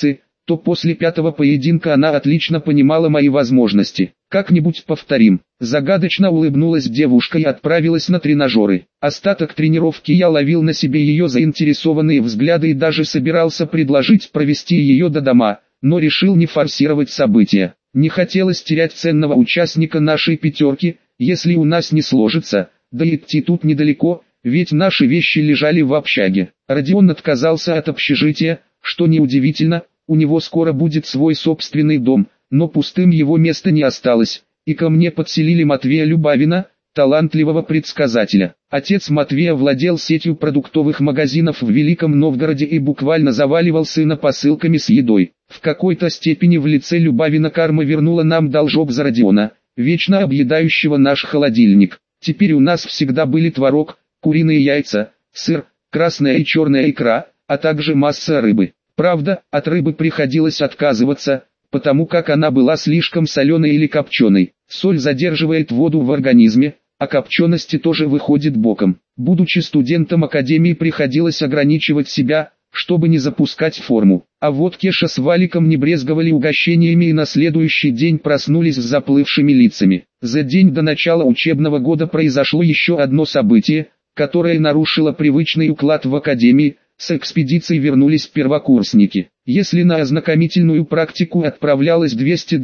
Speaker 1: то после пятого поединка она отлично понимала мои возможности. Как-нибудь повторим. Загадочно улыбнулась девушка и отправилась на тренажеры. Остаток тренировки я ловил на себе ее заинтересованные взгляды и даже собирался предложить провести ее до дома, но решил не форсировать события. Не хотелось терять ценного участника нашей пятерки, если у нас не сложится, да идти тут недалеко, ведь наши вещи лежали в общаге. Родион отказался от общежития, что неудивительно, у него скоро будет свой собственный дом, но пустым его место не осталось, и ко мне подселили Матвея Любавина, талантливого предсказателя. Отец Матвея владел сетью продуктовых магазинов в Великом Новгороде и буквально заваливал сына посылками с едой. В какой-то степени в лице Любавина карма вернула нам должок за Родиона, вечно объедающего наш холодильник. Теперь у нас всегда были творог, куриные яйца, сыр, красная и черная икра, а также масса рыбы. Правда, от рыбы приходилось отказываться, потому как она была слишком соленой или копченой. Соль задерживает воду в организме, а копчености тоже выходит боком. Будучи студентом академии, приходилось ограничивать себя, чтобы не запускать форму. А вот Кеша с Валиком не брезговали угощениями и на следующий день проснулись с заплывшими лицами. За день до начала учебного года произошло еще одно событие, которое нарушило привычный уклад в академии. С экспедицией вернулись первокурсники. Если на ознакомительную практику отправлялось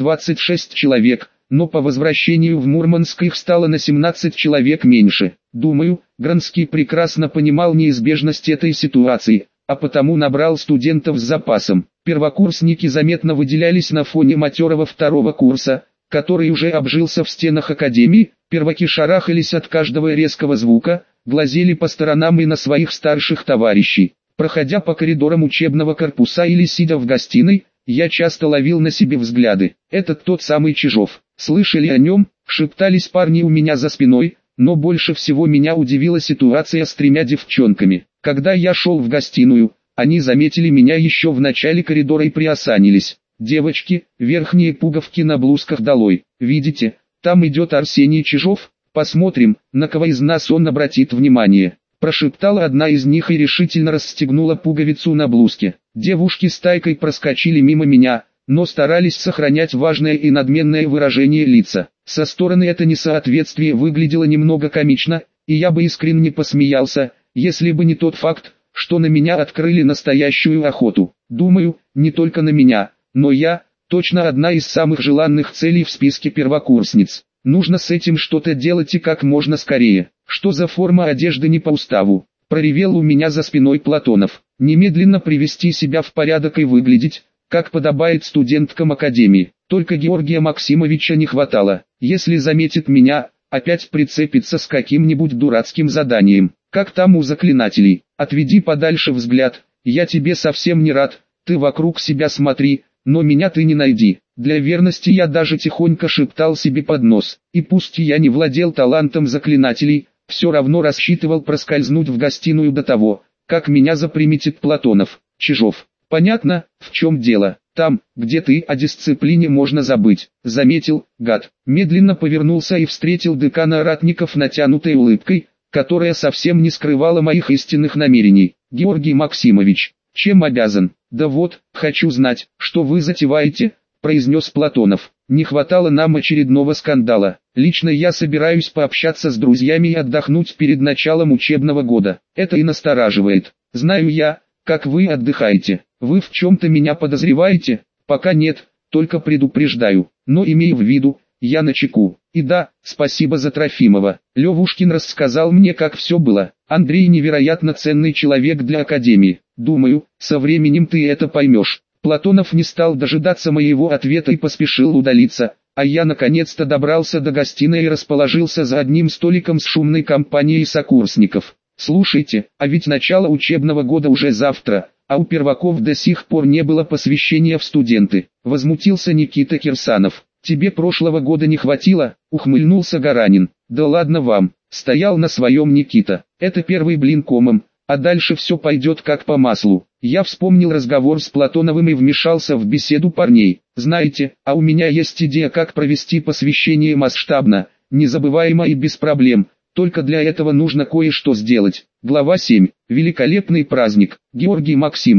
Speaker 1: 226 человек, но по возвращению в Мурманск их стало на 17 человек меньше. Думаю, Гранский прекрасно понимал неизбежность этой ситуации, а потому набрал студентов с запасом. Первокурсники заметно выделялись на фоне матерого второго курса, который уже обжился в стенах академии. Перваки шарахались от каждого резкого звука, глазели по сторонам и на своих старших товарищей. Проходя по коридорам учебного корпуса или сидя в гостиной, я часто ловил на себе взгляды. Это тот самый Чижов. Слышали о нем, шептались парни у меня за спиной, но больше всего меня удивила ситуация с тремя девчонками. Когда я шел в гостиную, они заметили меня еще в начале коридора и приосанились. «Девочки, верхние пуговки на блузках долой. Видите, там идет Арсений Чижов, посмотрим, на кого из нас он обратит внимание». Прошептала одна из них и решительно расстегнула пуговицу на блузке. Девушки стайкой проскочили мимо меня, но старались сохранять важное и надменное выражение лица. Со стороны это несоответствие выглядело немного комично, и я бы искренне посмеялся, если бы не тот факт, что на меня открыли настоящую охоту. Думаю, не только на меня, но я, точно одна из самых желанных целей в списке первокурсниц. Нужно с этим что-то делать и как можно скорее. Что за форма одежды не по уставу? Проревел у меня за спиной Платонов. Немедленно привести себя в порядок и выглядеть, как подобает студенткам академии. Только Георгия Максимовича не хватало. Если заметит меня, опять прицепится с каким-нибудь дурацким заданием. Как там у заклинателей. Отведи подальше взгляд, я тебе совсем не рад, ты вокруг себя смотри, но меня ты не найди. Для верности я даже тихонько шептал себе под нос. И пусть я не владел талантом заклинателей, все равно рассчитывал проскользнуть в гостиную до того, как меня заприметит Платонов. Чижов. Понятно, в чем дело. Там, где ты, о дисциплине можно забыть. Заметил, гад. Медленно повернулся и встретил декана ратников натянутой улыбкой, которая совсем не скрывала моих истинных намерений. Георгий Максимович, чем обязан? Да вот, хочу знать, что вы затеваете, произнес Платонов. Не хватало нам очередного скандала. Лично я собираюсь пообщаться с друзьями и отдохнуть перед началом учебного года. Это и настораживает. Знаю я, как вы отдыхаете. Вы в чем-то меня подозреваете? Пока нет, только предупреждаю. Но имею в виду, я начеку. И да, спасибо за Трофимова. Левушкин рассказал мне, как все было. Андрей невероятно ценный человек для академии. Думаю, со временем ты это поймешь. Платонов не стал дожидаться моего ответа и поспешил удалиться, а я наконец-то добрался до гостиной и расположился за одним столиком с шумной компанией сокурсников. Слушайте, а ведь начало учебного года уже завтра, а у перваков до сих пор не было посвящения в студенты. Возмутился Никита Кирсанов. Тебе прошлого года не хватило? Ухмыльнулся Гаранин. Да ладно вам, стоял на своем Никита. Это первый блин комом, а дальше все пойдет как по маслу. Я вспомнил разговор с Платоновым и вмешался в беседу парней. Знаете, а у меня есть идея, как провести посвящение масштабно, незабываемо и без проблем. Только для этого нужно кое-что сделать. Глава 7. Великолепный праздник. Георгий Максимович.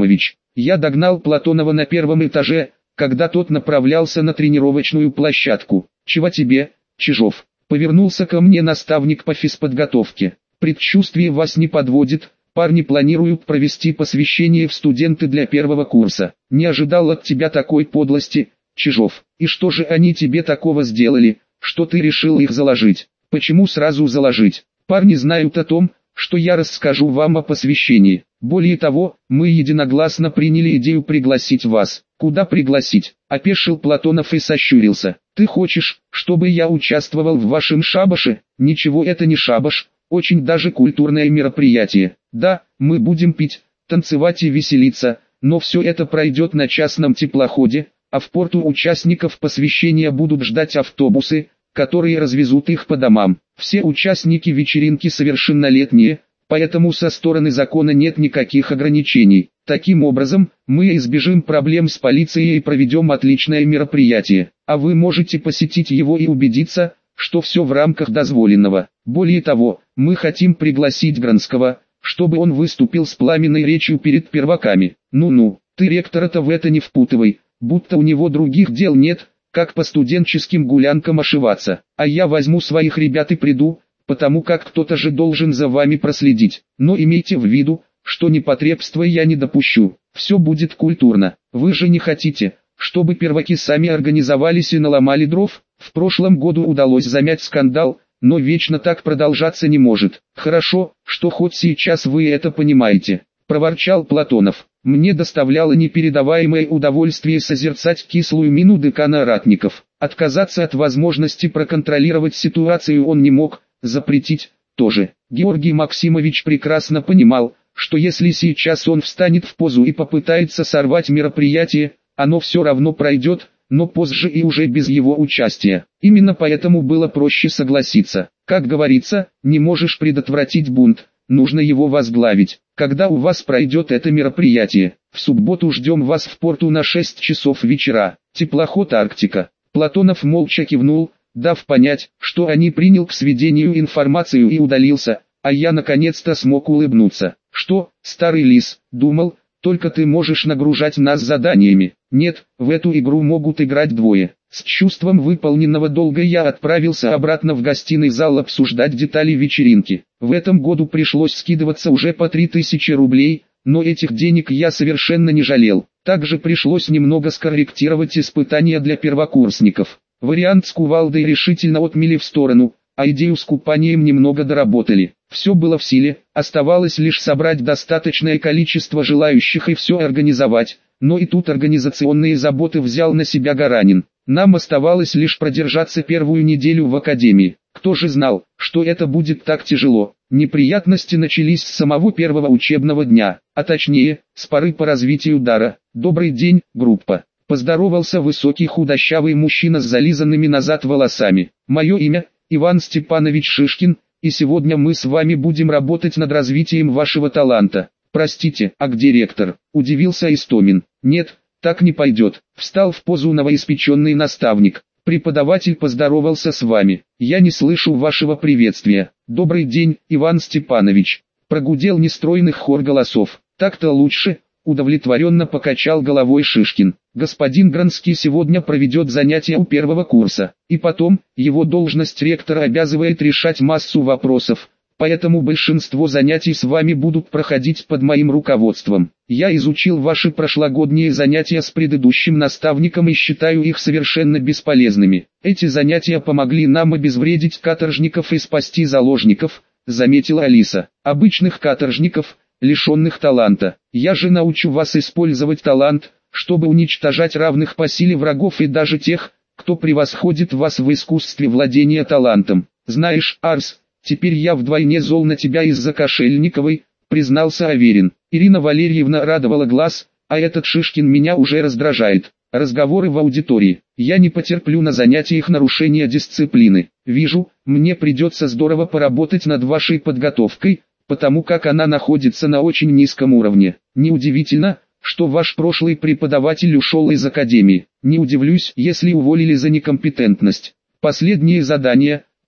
Speaker 1: Я догнал Платонова на первом этаже, когда тот направлялся на тренировочную площадку. «Чего тебе, Чижов?» — повернулся ко мне наставник по физподготовке. «Предчувствие вас не подводит, парни планируют провести посвящение в студенты для первого курса. Не ожидал от тебя такой подлости, Чижов. И что же они тебе такого сделали, что ты решил их заложить? Почему сразу заложить? Парни знают о том, что я расскажу вам о посвящении. Более того, мы единогласно приняли идею пригласить вас». «Куда пригласить?» — опешил Платонов и сощурился. «Ты хочешь, чтобы я участвовал в вашем шабаше?» «Ничего, это не шабаш, очень даже культурное мероприятие. Да, мы будем пить, танцевать и веселиться, но все это пройдет на частном теплоходе, а в порту участников посвящения будут ждать автобусы, которые развезут их по домам. Все участники вечеринки совершеннолетние, поэтому со стороны закона нет никаких ограничений. Таким образом, мы избежим проблем с полицией и проведем отличное мероприятие, а вы можете посетить его и убедиться, что все в рамках дозволенного. Более того, мы хотим пригласить Гранского, чтобы он выступил с пламенной речью перед перваками. Ну-ну, ты ректора-то в это не впутывай, будто у него других дел нет, как по студенческим гулянкам ошиваться. А я возьму своих ребят и приду, потому как кто-то же должен за вами проследить. Но имейте в виду, что непотребства я не допущу. Все будет культурно. Вы же не хотите, чтобы перваки сами организовались и наломали дров? В прошлом году удалось замять скандал, но вечно так продолжаться не может. Хорошо, что хоть сейчас вы это понимаете, проворчал Платонов. Мне доставляло непередаваемое удовольствие созерцать кислую мину декана Ратников. Отказаться от возможности проконтролировать ситуацию он не мог, запретить тоже. Георгий Максимович прекрасно понимал, что если сейчас он встанет в позу и попытается сорвать мероприятие, оно все равно пройдет, но позже и уже без его участия. Именно поэтому было проще согласиться. Как говорится, не можешь предотвратить бунт, нужно его возглавить. Когда у вас пройдет это мероприятие? В субботу ждем вас в порту на 6 часов вечера. Теплоход «Арктика». Платонов молча кивнул, дав понять, что они принял к сведению информацию и удалился, а я наконец-то смог улыбнуться. «Что, старый лис, думал, только ты можешь нагружать нас заданиями?» «Нет, в эту игру могут играть двое». С чувством выполненного долга я отправился обратно в гостиный зал обсуждать детали вечеринки. В этом году пришлось скидываться уже по 3000 рублей, но этих денег я совершенно не жалел. Также пришлось немного скорректировать испытания для первокурсников. Вариант с кувалдой решительно отмели в сторону, а идею с купанием немного доработали. Все было в силе, оставалось лишь собрать достаточное количество желающих и все организовать, но и тут организационные заботы взял на себя Гаранин. Нам оставалось лишь продержаться первую неделю в академии. Кто же знал, что это будет так тяжело? Неприятности начались с самого первого учебного дня, а точнее, с поры по развитию дара. «Добрый день, группа», — поздоровался высокий худощавый мужчина с зализанными назад волосами. «Мое имя Иван Степанович Шишкин, и сегодня мы с вами будем работать над развитием вашего таланта». «Простите, а где ректор?» — удивился Истомин. «Нет, так не пойдет», — встал в позу новоиспеченный наставник. «Преподаватель поздоровался с вами. Я не слышу вашего приветствия». «Добрый день, Иван Степанович», — прогудел нестройных хор голосов. «Так-то лучше», — удовлетворенно покачал головой Шишкин. «Господин Гранский сегодня проведет занятия у первого курса, и потом, его должность ректора обязывает решать массу вопросов. Поэтому большинство занятий с вами будут проходить под моим руководством. Я изучил ваши прошлогодние занятия с предыдущим наставником и считаю их совершенно бесполезными. Эти занятия помогли нам обезвредить каторжников и спасти заложников», — заметила Алиса. «Обычных каторжников, лишенных таланта. Я же научу вас использовать талант, чтобы уничтожать равных по силе врагов и даже тех, кто превосходит вас в искусстве владения талантом. Знаешь, Арс, теперь я вдвойне зол на тебя из-за Кошельниковой», — признался Аверин. Ирина Валерьевна радовала глаз, а этот Шишкин меня уже раздражает. Разговоры в аудитории. Я не потерплю на занятиях нарушения дисциплины. Вижу, мне придется здорово поработать над вашей подготовкой, потому как она находится на очень низком уровне. Неудивительно, что ваш прошлый преподаватель ушел из академии. Не удивлюсь, если уволили за некомпетентность. Последнее задание,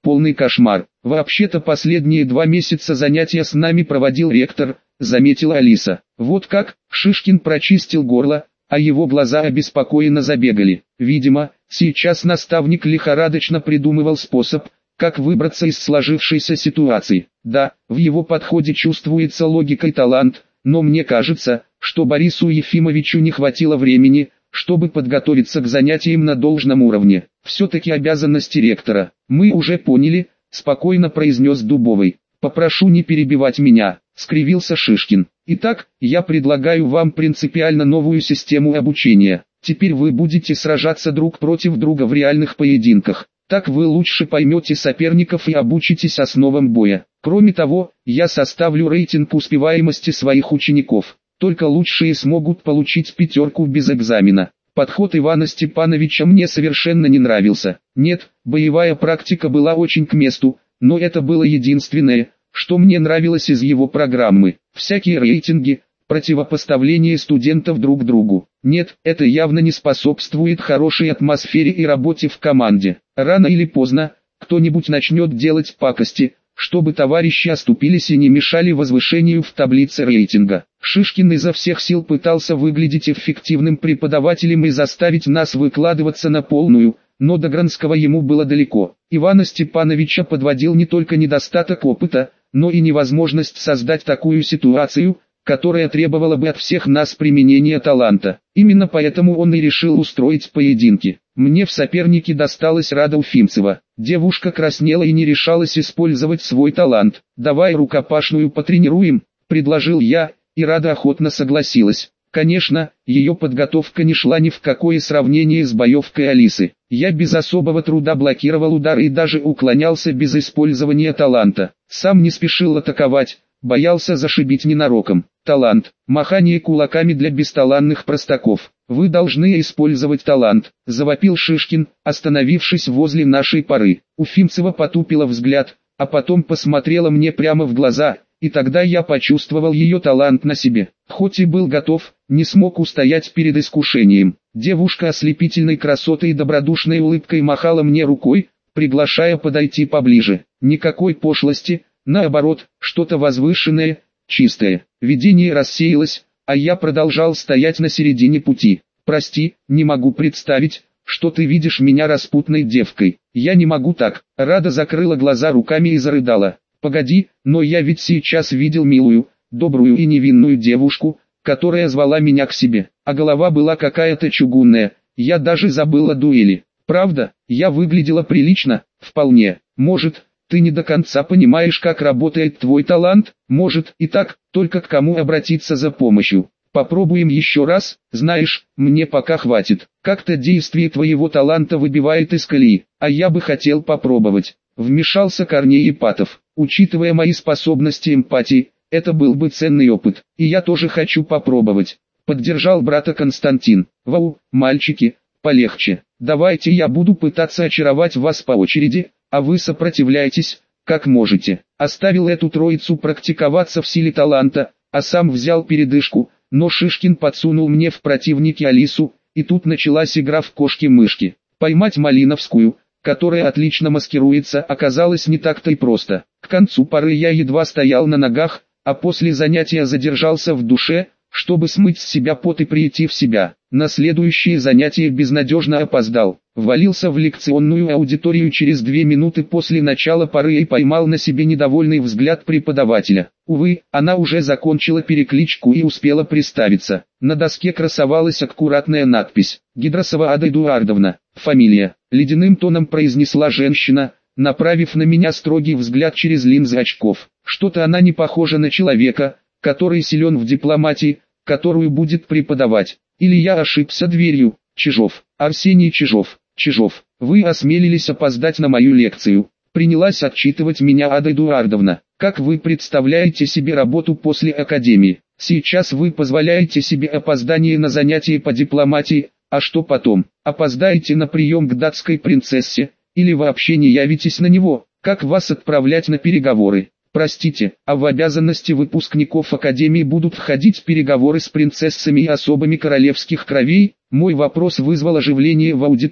Speaker 1: полный кошмар. Вообще-то последние 2 месяца занятия с нами проводил ректор, заметила Алиса. Вот как? Шишкин прочистил горло, а его глаза обеспокоенно забегали. Видимо, сейчас наставник лихорадочно придумывал способ, как выбраться из сложившейся ситуации. Да, в его подходе чувствуется логика и талант, но мне кажется, что Борису Ефимовичу не хватило времени, чтобы подготовиться к занятиям на должном уровне. Все-таки обязанности ректора. Мы уже поняли, спокойно произнес Дубовый. Попрошу не перебивать меня, скривился Шишкин. Итак, я предлагаю вам принципиально новую систему обучения. Теперь вы будете сражаться друг против друга в реальных поединках. Так вы лучше поймете соперников и обучитесь основам боя. Кроме того, я составлю рейтинг успеваемости своих учеников. Только лучшие смогут получить 5 без экзамена. Подход Ивана Степановича мне совершенно не нравился. Нет, боевая практика была очень к месту, но это было единственное, что мне нравилось из его программы. Всякие рейтинги, противопоставление студентов друг другу. Нет, это явно не способствует хорошей атмосфере и работе в команде. Рано или поздно, кто-нибудь начнет делать пакости, чтобы товарищи оступились и не мешали возвышению в таблице рейтинга. Шишкин изо всех сил пытался выглядеть эффективным преподавателем и заставить нас выкладываться на полную, но до Гранского ему было далеко. Ивана Степановича подводил не только недостаток опыта, но и невозможность создать такую ситуацию, которая требовала бы от всех нас применения таланта. Именно поэтому он и решил устроить поединки. Мне в сопернике досталась Рада Уфимцева. Девушка краснела и не решалась использовать свой талант. «Давай рукопашную потренируем», — предложил я, и Рада охотно согласилась. Конечно, ее подготовка не шла ни в какое сравнение с боевкой Алисы. Я без особого труда блокировал удары и даже уклонялся без использования таланта. Сам не спешил атаковать, боялся зашибить ненароком. Талант. Махание кулаками для бесталанных простаков. Вы должны использовать талант, завопил Шишкин, остановившись возле нашей пары. Уфимцева потупила взгляд, а потом посмотрела мне прямо в глаза, и тогда я почувствовал ее талант на себе. Хоть и был готов, не смог устоять перед искушением. Девушка ослепительной красотой и добродушной улыбкой махала мне рукой, приглашая подойти поближе. Никакой пошлости, наоборот, что-то возвышенное, чистое. Видение рассеялось, а я продолжал стоять на середине пути. «Прости, не могу представить, что ты видишь меня распутной девкой. Я не могу так». Рада закрыла глаза руками и зарыдала. «Погоди, но я ведь сейчас видел милую, добрую и невинную девушку, которая звала меня к себе, а голова была какая-то чугунная, я даже забыл о дуэли. Правда, я выглядела прилично, вполне. Может, ты не до конца понимаешь, как работает твой талант? Может и так, только к кому обратиться за помощью? Попробуем еще раз, знаешь, мне пока хватит. Как-то действие твоего таланта выбивает из колеи, а я бы хотел попробовать». Вмешался Корней Ипатов. «Учитывая мои способности эмпатии, это был бы ценный опыт, и я тоже хочу попробовать». Поддержал брата Константин. «Вау, мальчики, полегче. Давайте я буду пытаться очаровать вас по очереди, а вы сопротивляйтесь, как можете». Оставил эту троицу практиковаться в силе таланта, а сам взял передышку, но Шишкин подсунул мне в противники Алису, и тут началась игра в кошки-мышки. Поймать Малиновскую, которая отлично маскируется, оказалось не так-то и просто. К концу пары я едва стоял на ногах, а после занятия задержался в душе, чтобы смыть с себя пот и прийти в себя. На следующее занятие безнадежно опоздал. Ввалился в лекционную аудиторию через 2 минуты после начала пары и поймал на себе недовольный взгляд преподавателя. Увы, она уже закончила перекличку и успела представиться. На доске красовалась аккуратная надпись «Гидросова Ада Эдуардовна, фамилия». Ледяным тоном произнесла женщина, направив на меня строгий взгляд через линзы очков. Что-то она не похожа на человека, который силен в дипломатии, которую будет преподавать. Или я ошибся дверью. Чижов, Арсений Чижов. Чижов, вы осмелились опоздать на мою лекцию. Принялась отчитывать меня Ада Эдуардовна. Как вы представляете себе работу после академии? Сейчас вы позволяете себе опоздание на занятия по дипломатии, а что потом? Опоздаете на прием к датской принцессе, или вообще не явитесь на него? Как вас отправлять на переговоры? Простите, а в обязанности выпускников Академии будут входить переговоры с принцессами и особами королевских кровей? Мой вопрос вызвал оживление в аудитории,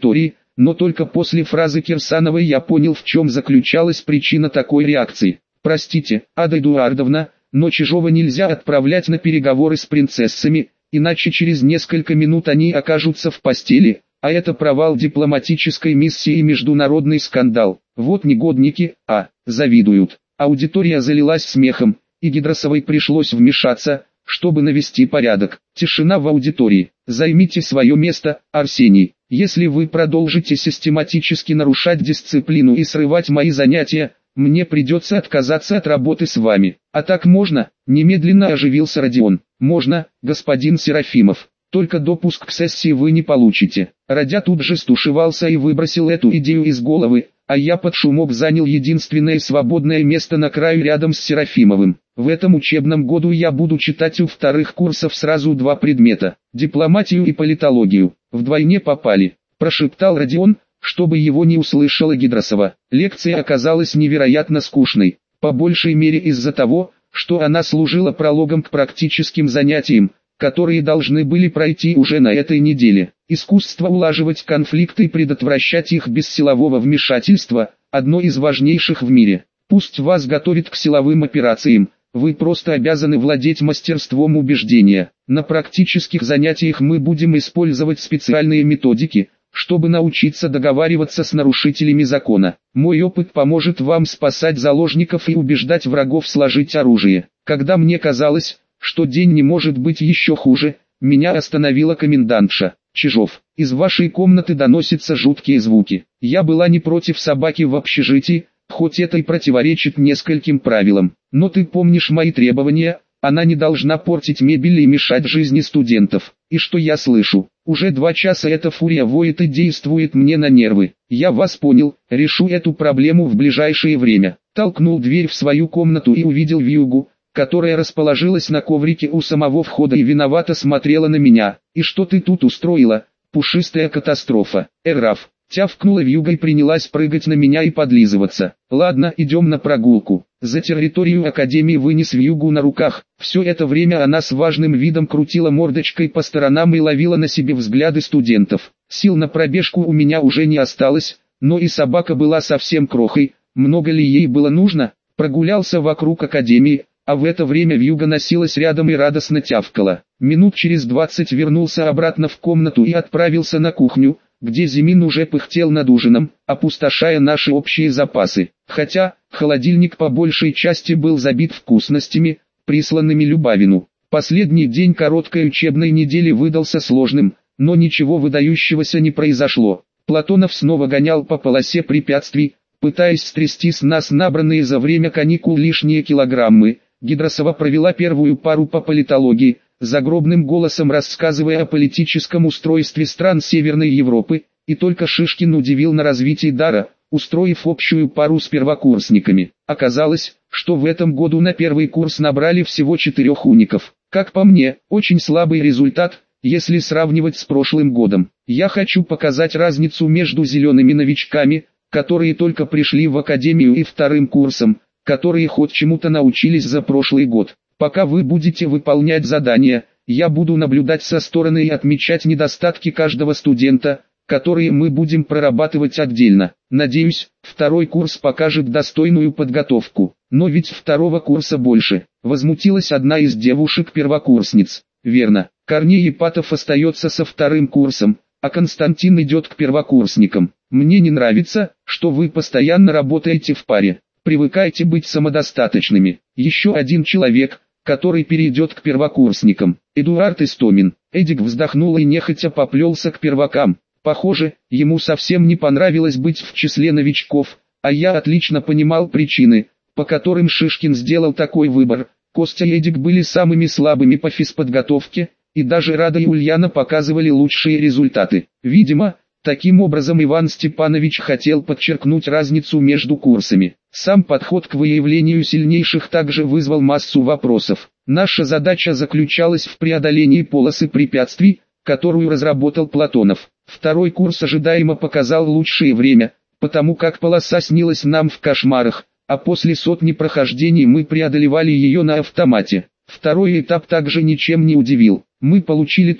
Speaker 1: но только после фразы Кирсановой я понял, в чем заключалась причина такой реакции. «Простите, Ада Эдуардовна, но Чижова нельзя отправлять на переговоры с принцессами, иначе через несколько минут они окажутся в постели, а это провал дипломатической миссии и международный скандал. Вот негодники, завидуют». Аудитория залилась смехом, и Гидросовой пришлось вмешаться, чтобы навести порядок. Тишина в аудитории. «Займите свое место, Арсений. Если вы продолжите систематически нарушать дисциплину и срывать мои занятия, мне придется отказаться от работы с вами». «А так можно?» – немедленно оживился Родион. «Можно, господин Серафимов. Только допуск к сессии вы не получите». Радя тут же стушевался и выбросил эту идею из головы, а я под шумок занял единственное свободное место на краю рядом с Серафимовым. В этом учебном году я буду читать у вторых курсов сразу 2 предмета – дипломатию и политологию. «Вдвойне попали», – прошептал Родион, чтобы его не услышала Гидросова. Лекция оказалась невероятно скучной, по большей мере из-за того, что она служила прологом к практическим занятиям, которые должны были пройти уже на этой неделе. Искусство улаживать конфликты и предотвращать их без силового вмешательства – одно из важнейших в мире. Пусть вас готовят к силовым операциям, вы просто обязаны владеть мастерством убеждения. На практических занятиях мы будем использовать специальные методики, чтобы научиться договариваться с нарушителями закона. Мой опыт поможет вам спасать заложников и убеждать врагов сложить оружие. Когда мне казалось, что день не может быть еще хуже, меня остановила комендантша. «Чижов, из вашей комнаты доносятся жуткие звуки. Я была не против собаки в общежитии, хоть это и противоречит нескольким правилам. Но ты помнишь мои требования, она не должна портить мебель и мешать жизни студентов. И что я слышу? Уже 2 часа эта фурия воет и действует мне на нервы. Я вас понял, решу эту проблему в ближайшее время». Толкнул дверь в свою комнату и увидел вьюгу, которая расположилась на коврике у самого входа и виновато смотрела на меня. «И что ты тут устроила? Пушистая катастрофа». «Эраф», тявкнула вьюга и принялась прыгать на меня и подлизываться. «Ладно, идем на прогулку». За территорию академии вынес вьюгу на руках. Все это время она с важным видом крутила мордочкой по сторонам и ловила на себе взгляды студентов. Сил на пробежку у меня уже не осталось, но и собака была совсем крохой. Много ли ей было нужно? Прогулялся вокруг академии, а в это время вьюга носилась рядом и радостно тявкала. Минут через 20 вернулся обратно в комнату и отправился на кухню, где Зимин уже пыхтел над ужином, опустошая наши общие запасы. Хотя, холодильник по большей части был забит вкусностями, присланными Любавину. Последний день короткой учебной недели выдался сложным, но ничего выдающегося не произошло. Платонов снова гонял по полосе препятствий, пытаясь стрясти с нас набранные за время каникул лишние килограммы. Гидросова провела первую пару по политологии, загробным голосом рассказывая о политическом устройстве стран Северной Европы, и только Шишкин удивил на развитии дара, устроив общую пару с первокурсниками. Оказалось, что в этом году на первый курс набрали всего 4 уников. Как по мне, очень слабый результат, если сравнивать с прошлым годом. Я хочу показать разницу между зелеными новичками, которые только пришли в академию, и вторым курсом, которые хоть чему-то научились за прошлый год. Пока вы будете выполнять задания, я буду наблюдать со стороны и отмечать недостатки каждого студента, которые мы будем прорабатывать отдельно. Надеюсь, второй курс покажет достойную подготовку. Но ведь второго курса больше. Возмутилась одна из девушек-первокурсниц. Верно, Корней Ипатов остается со вторым курсом, а Константин идет к первокурсникам. Мне не нравится, что вы постоянно работаете в паре. Привыкайте быть самодостаточными. Еще один человек, который перейдет к первокурсникам. Эдуард Истомин. Эдик вздохнул и нехотя поплелся к первакам. Похоже, ему совсем не понравилось быть в числе новичков, а я отлично понимал причины, по которым Шишкин сделал такой выбор. Костя и Эдик были самыми слабыми по физподготовке, и даже Рада и Ульяна показывали лучшие результаты. Видимо, таким образом Иван Степанович хотел подчеркнуть разницу между курсами. Сам подход к выявлению сильнейших также вызвал массу вопросов. Наша задача заключалась в преодолении полосы препятствий, которую разработал Платонов. Второй курс ожидаемо показал лучшее время, потому как полоса снилась нам в кошмарах, а после сотни прохождений мы преодолевали ее на автомате. Второй этап также ничем не удивил. Мы получили туры,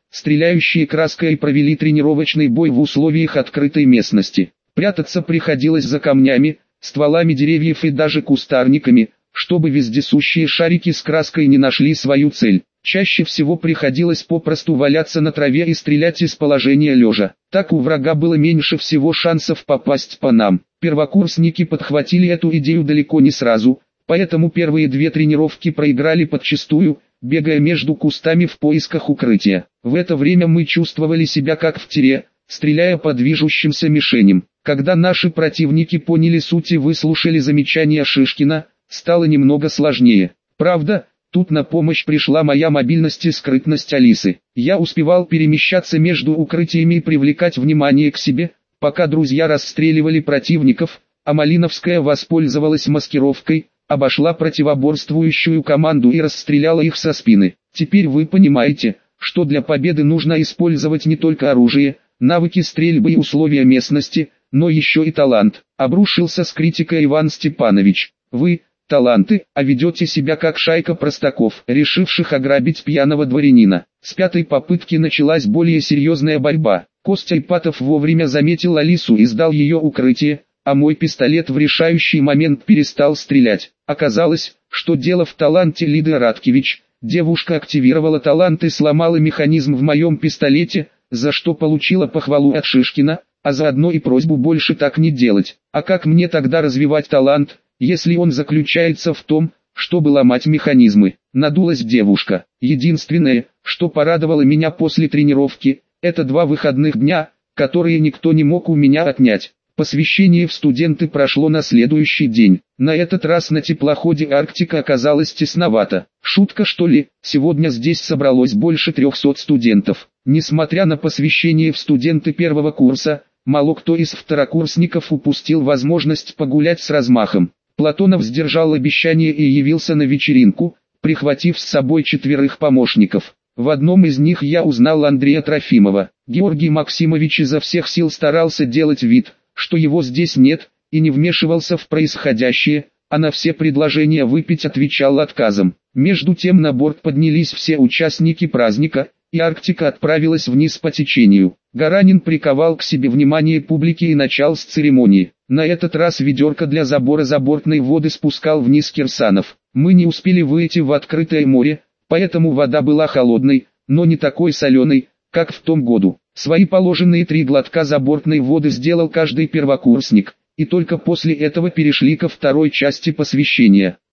Speaker 1: стреляющие краской, провели тренировочный бой в условиях открытой местности. Прятаться приходилось за камнями, стволами деревьев и даже кустарниками, чтобы вездесущие шарики с краской не нашли свою цель. Чаще всего приходилось попросту валяться на траве и стрелять из положения лежа. Так у врага было меньше всего шансов попасть по нам. Первокурсники подхватили эту идею далеко не сразу, поэтому первые две тренировки проиграли подчистую, бегая между кустами в поисках укрытия. В это время мы чувствовали себя как в тире, стреляя по движущимся мишеням. Когда наши противники поняли суть и выслушали замечания Шишкина, стало немного сложнее. Правда, тут на помощь пришла моя мобильность и скрытность Алисы. Я успевал перемещаться между укрытиями и привлекать внимание к себе, пока друзья расстреливали противников, а Малиновская воспользовалась маскировкой, обошла противоборствующую команду и расстреляла их со спины. Теперь вы понимаете, что для победы нужно использовать не только оружие, навыки стрельбы и условия местности, но еще и талант. Обрушился с критикой Иван Степанович. Вы, таланты, а ведете себя как шайка простаков, решивших ограбить пьяного дворянина. С пятой попытки началась более серьезная борьба. Костя Ипатов вовремя заметил Алису и сдал ее укрытие, а мой пистолет в решающий момент перестал стрелять. Оказалось, что дело в таланте Лиды Радкевич. Девушка активировала талант и сломала механизм в моем пистолете, за что получила похвалу от Шишкина, а заодно и просьбу больше так не делать. А как мне тогда развивать талант, если он заключается в том, чтобы ломать механизмы? Надулась девушка. Единственное, что порадовало меня после тренировки, это 2 выходных дня, которые никто не мог у меня отнять. Посвящение в студенты прошло на следующий день. На этот раз на теплоходе «Арктика» оказалось тесновато. Шутка что ли, сегодня здесь собралось больше 300 студентов. Несмотря на посвящение в студенты первого курса, мало кто из второкурсников упустил возможность погулять с размахом. Платонов сдержал обещание и явился на вечеринку, прихватив с собой 4 помощников. В одном из них я узнал Андрея Трофимова. Георгий Максимович изо всех сил старался делать вид, что его здесь нет, и не вмешивался в происходящее, а на все предложения выпить отвечал отказом. Между тем на борт поднялись все участники праздника, и «Арктика» отправилась вниз по течению. Гаранин приковал к себе внимание публики и начал с церемонии. На этот раз ведерко для забора забортной воды спускал вниз Кирсанов. Мы не успели выйти в открытое море, поэтому вода была холодной, но не такой соленой, как в том году. Свои положенные 3 глотка забортной воды сделал каждый первокурсник, и только после этого перешли ко второй части посвящения.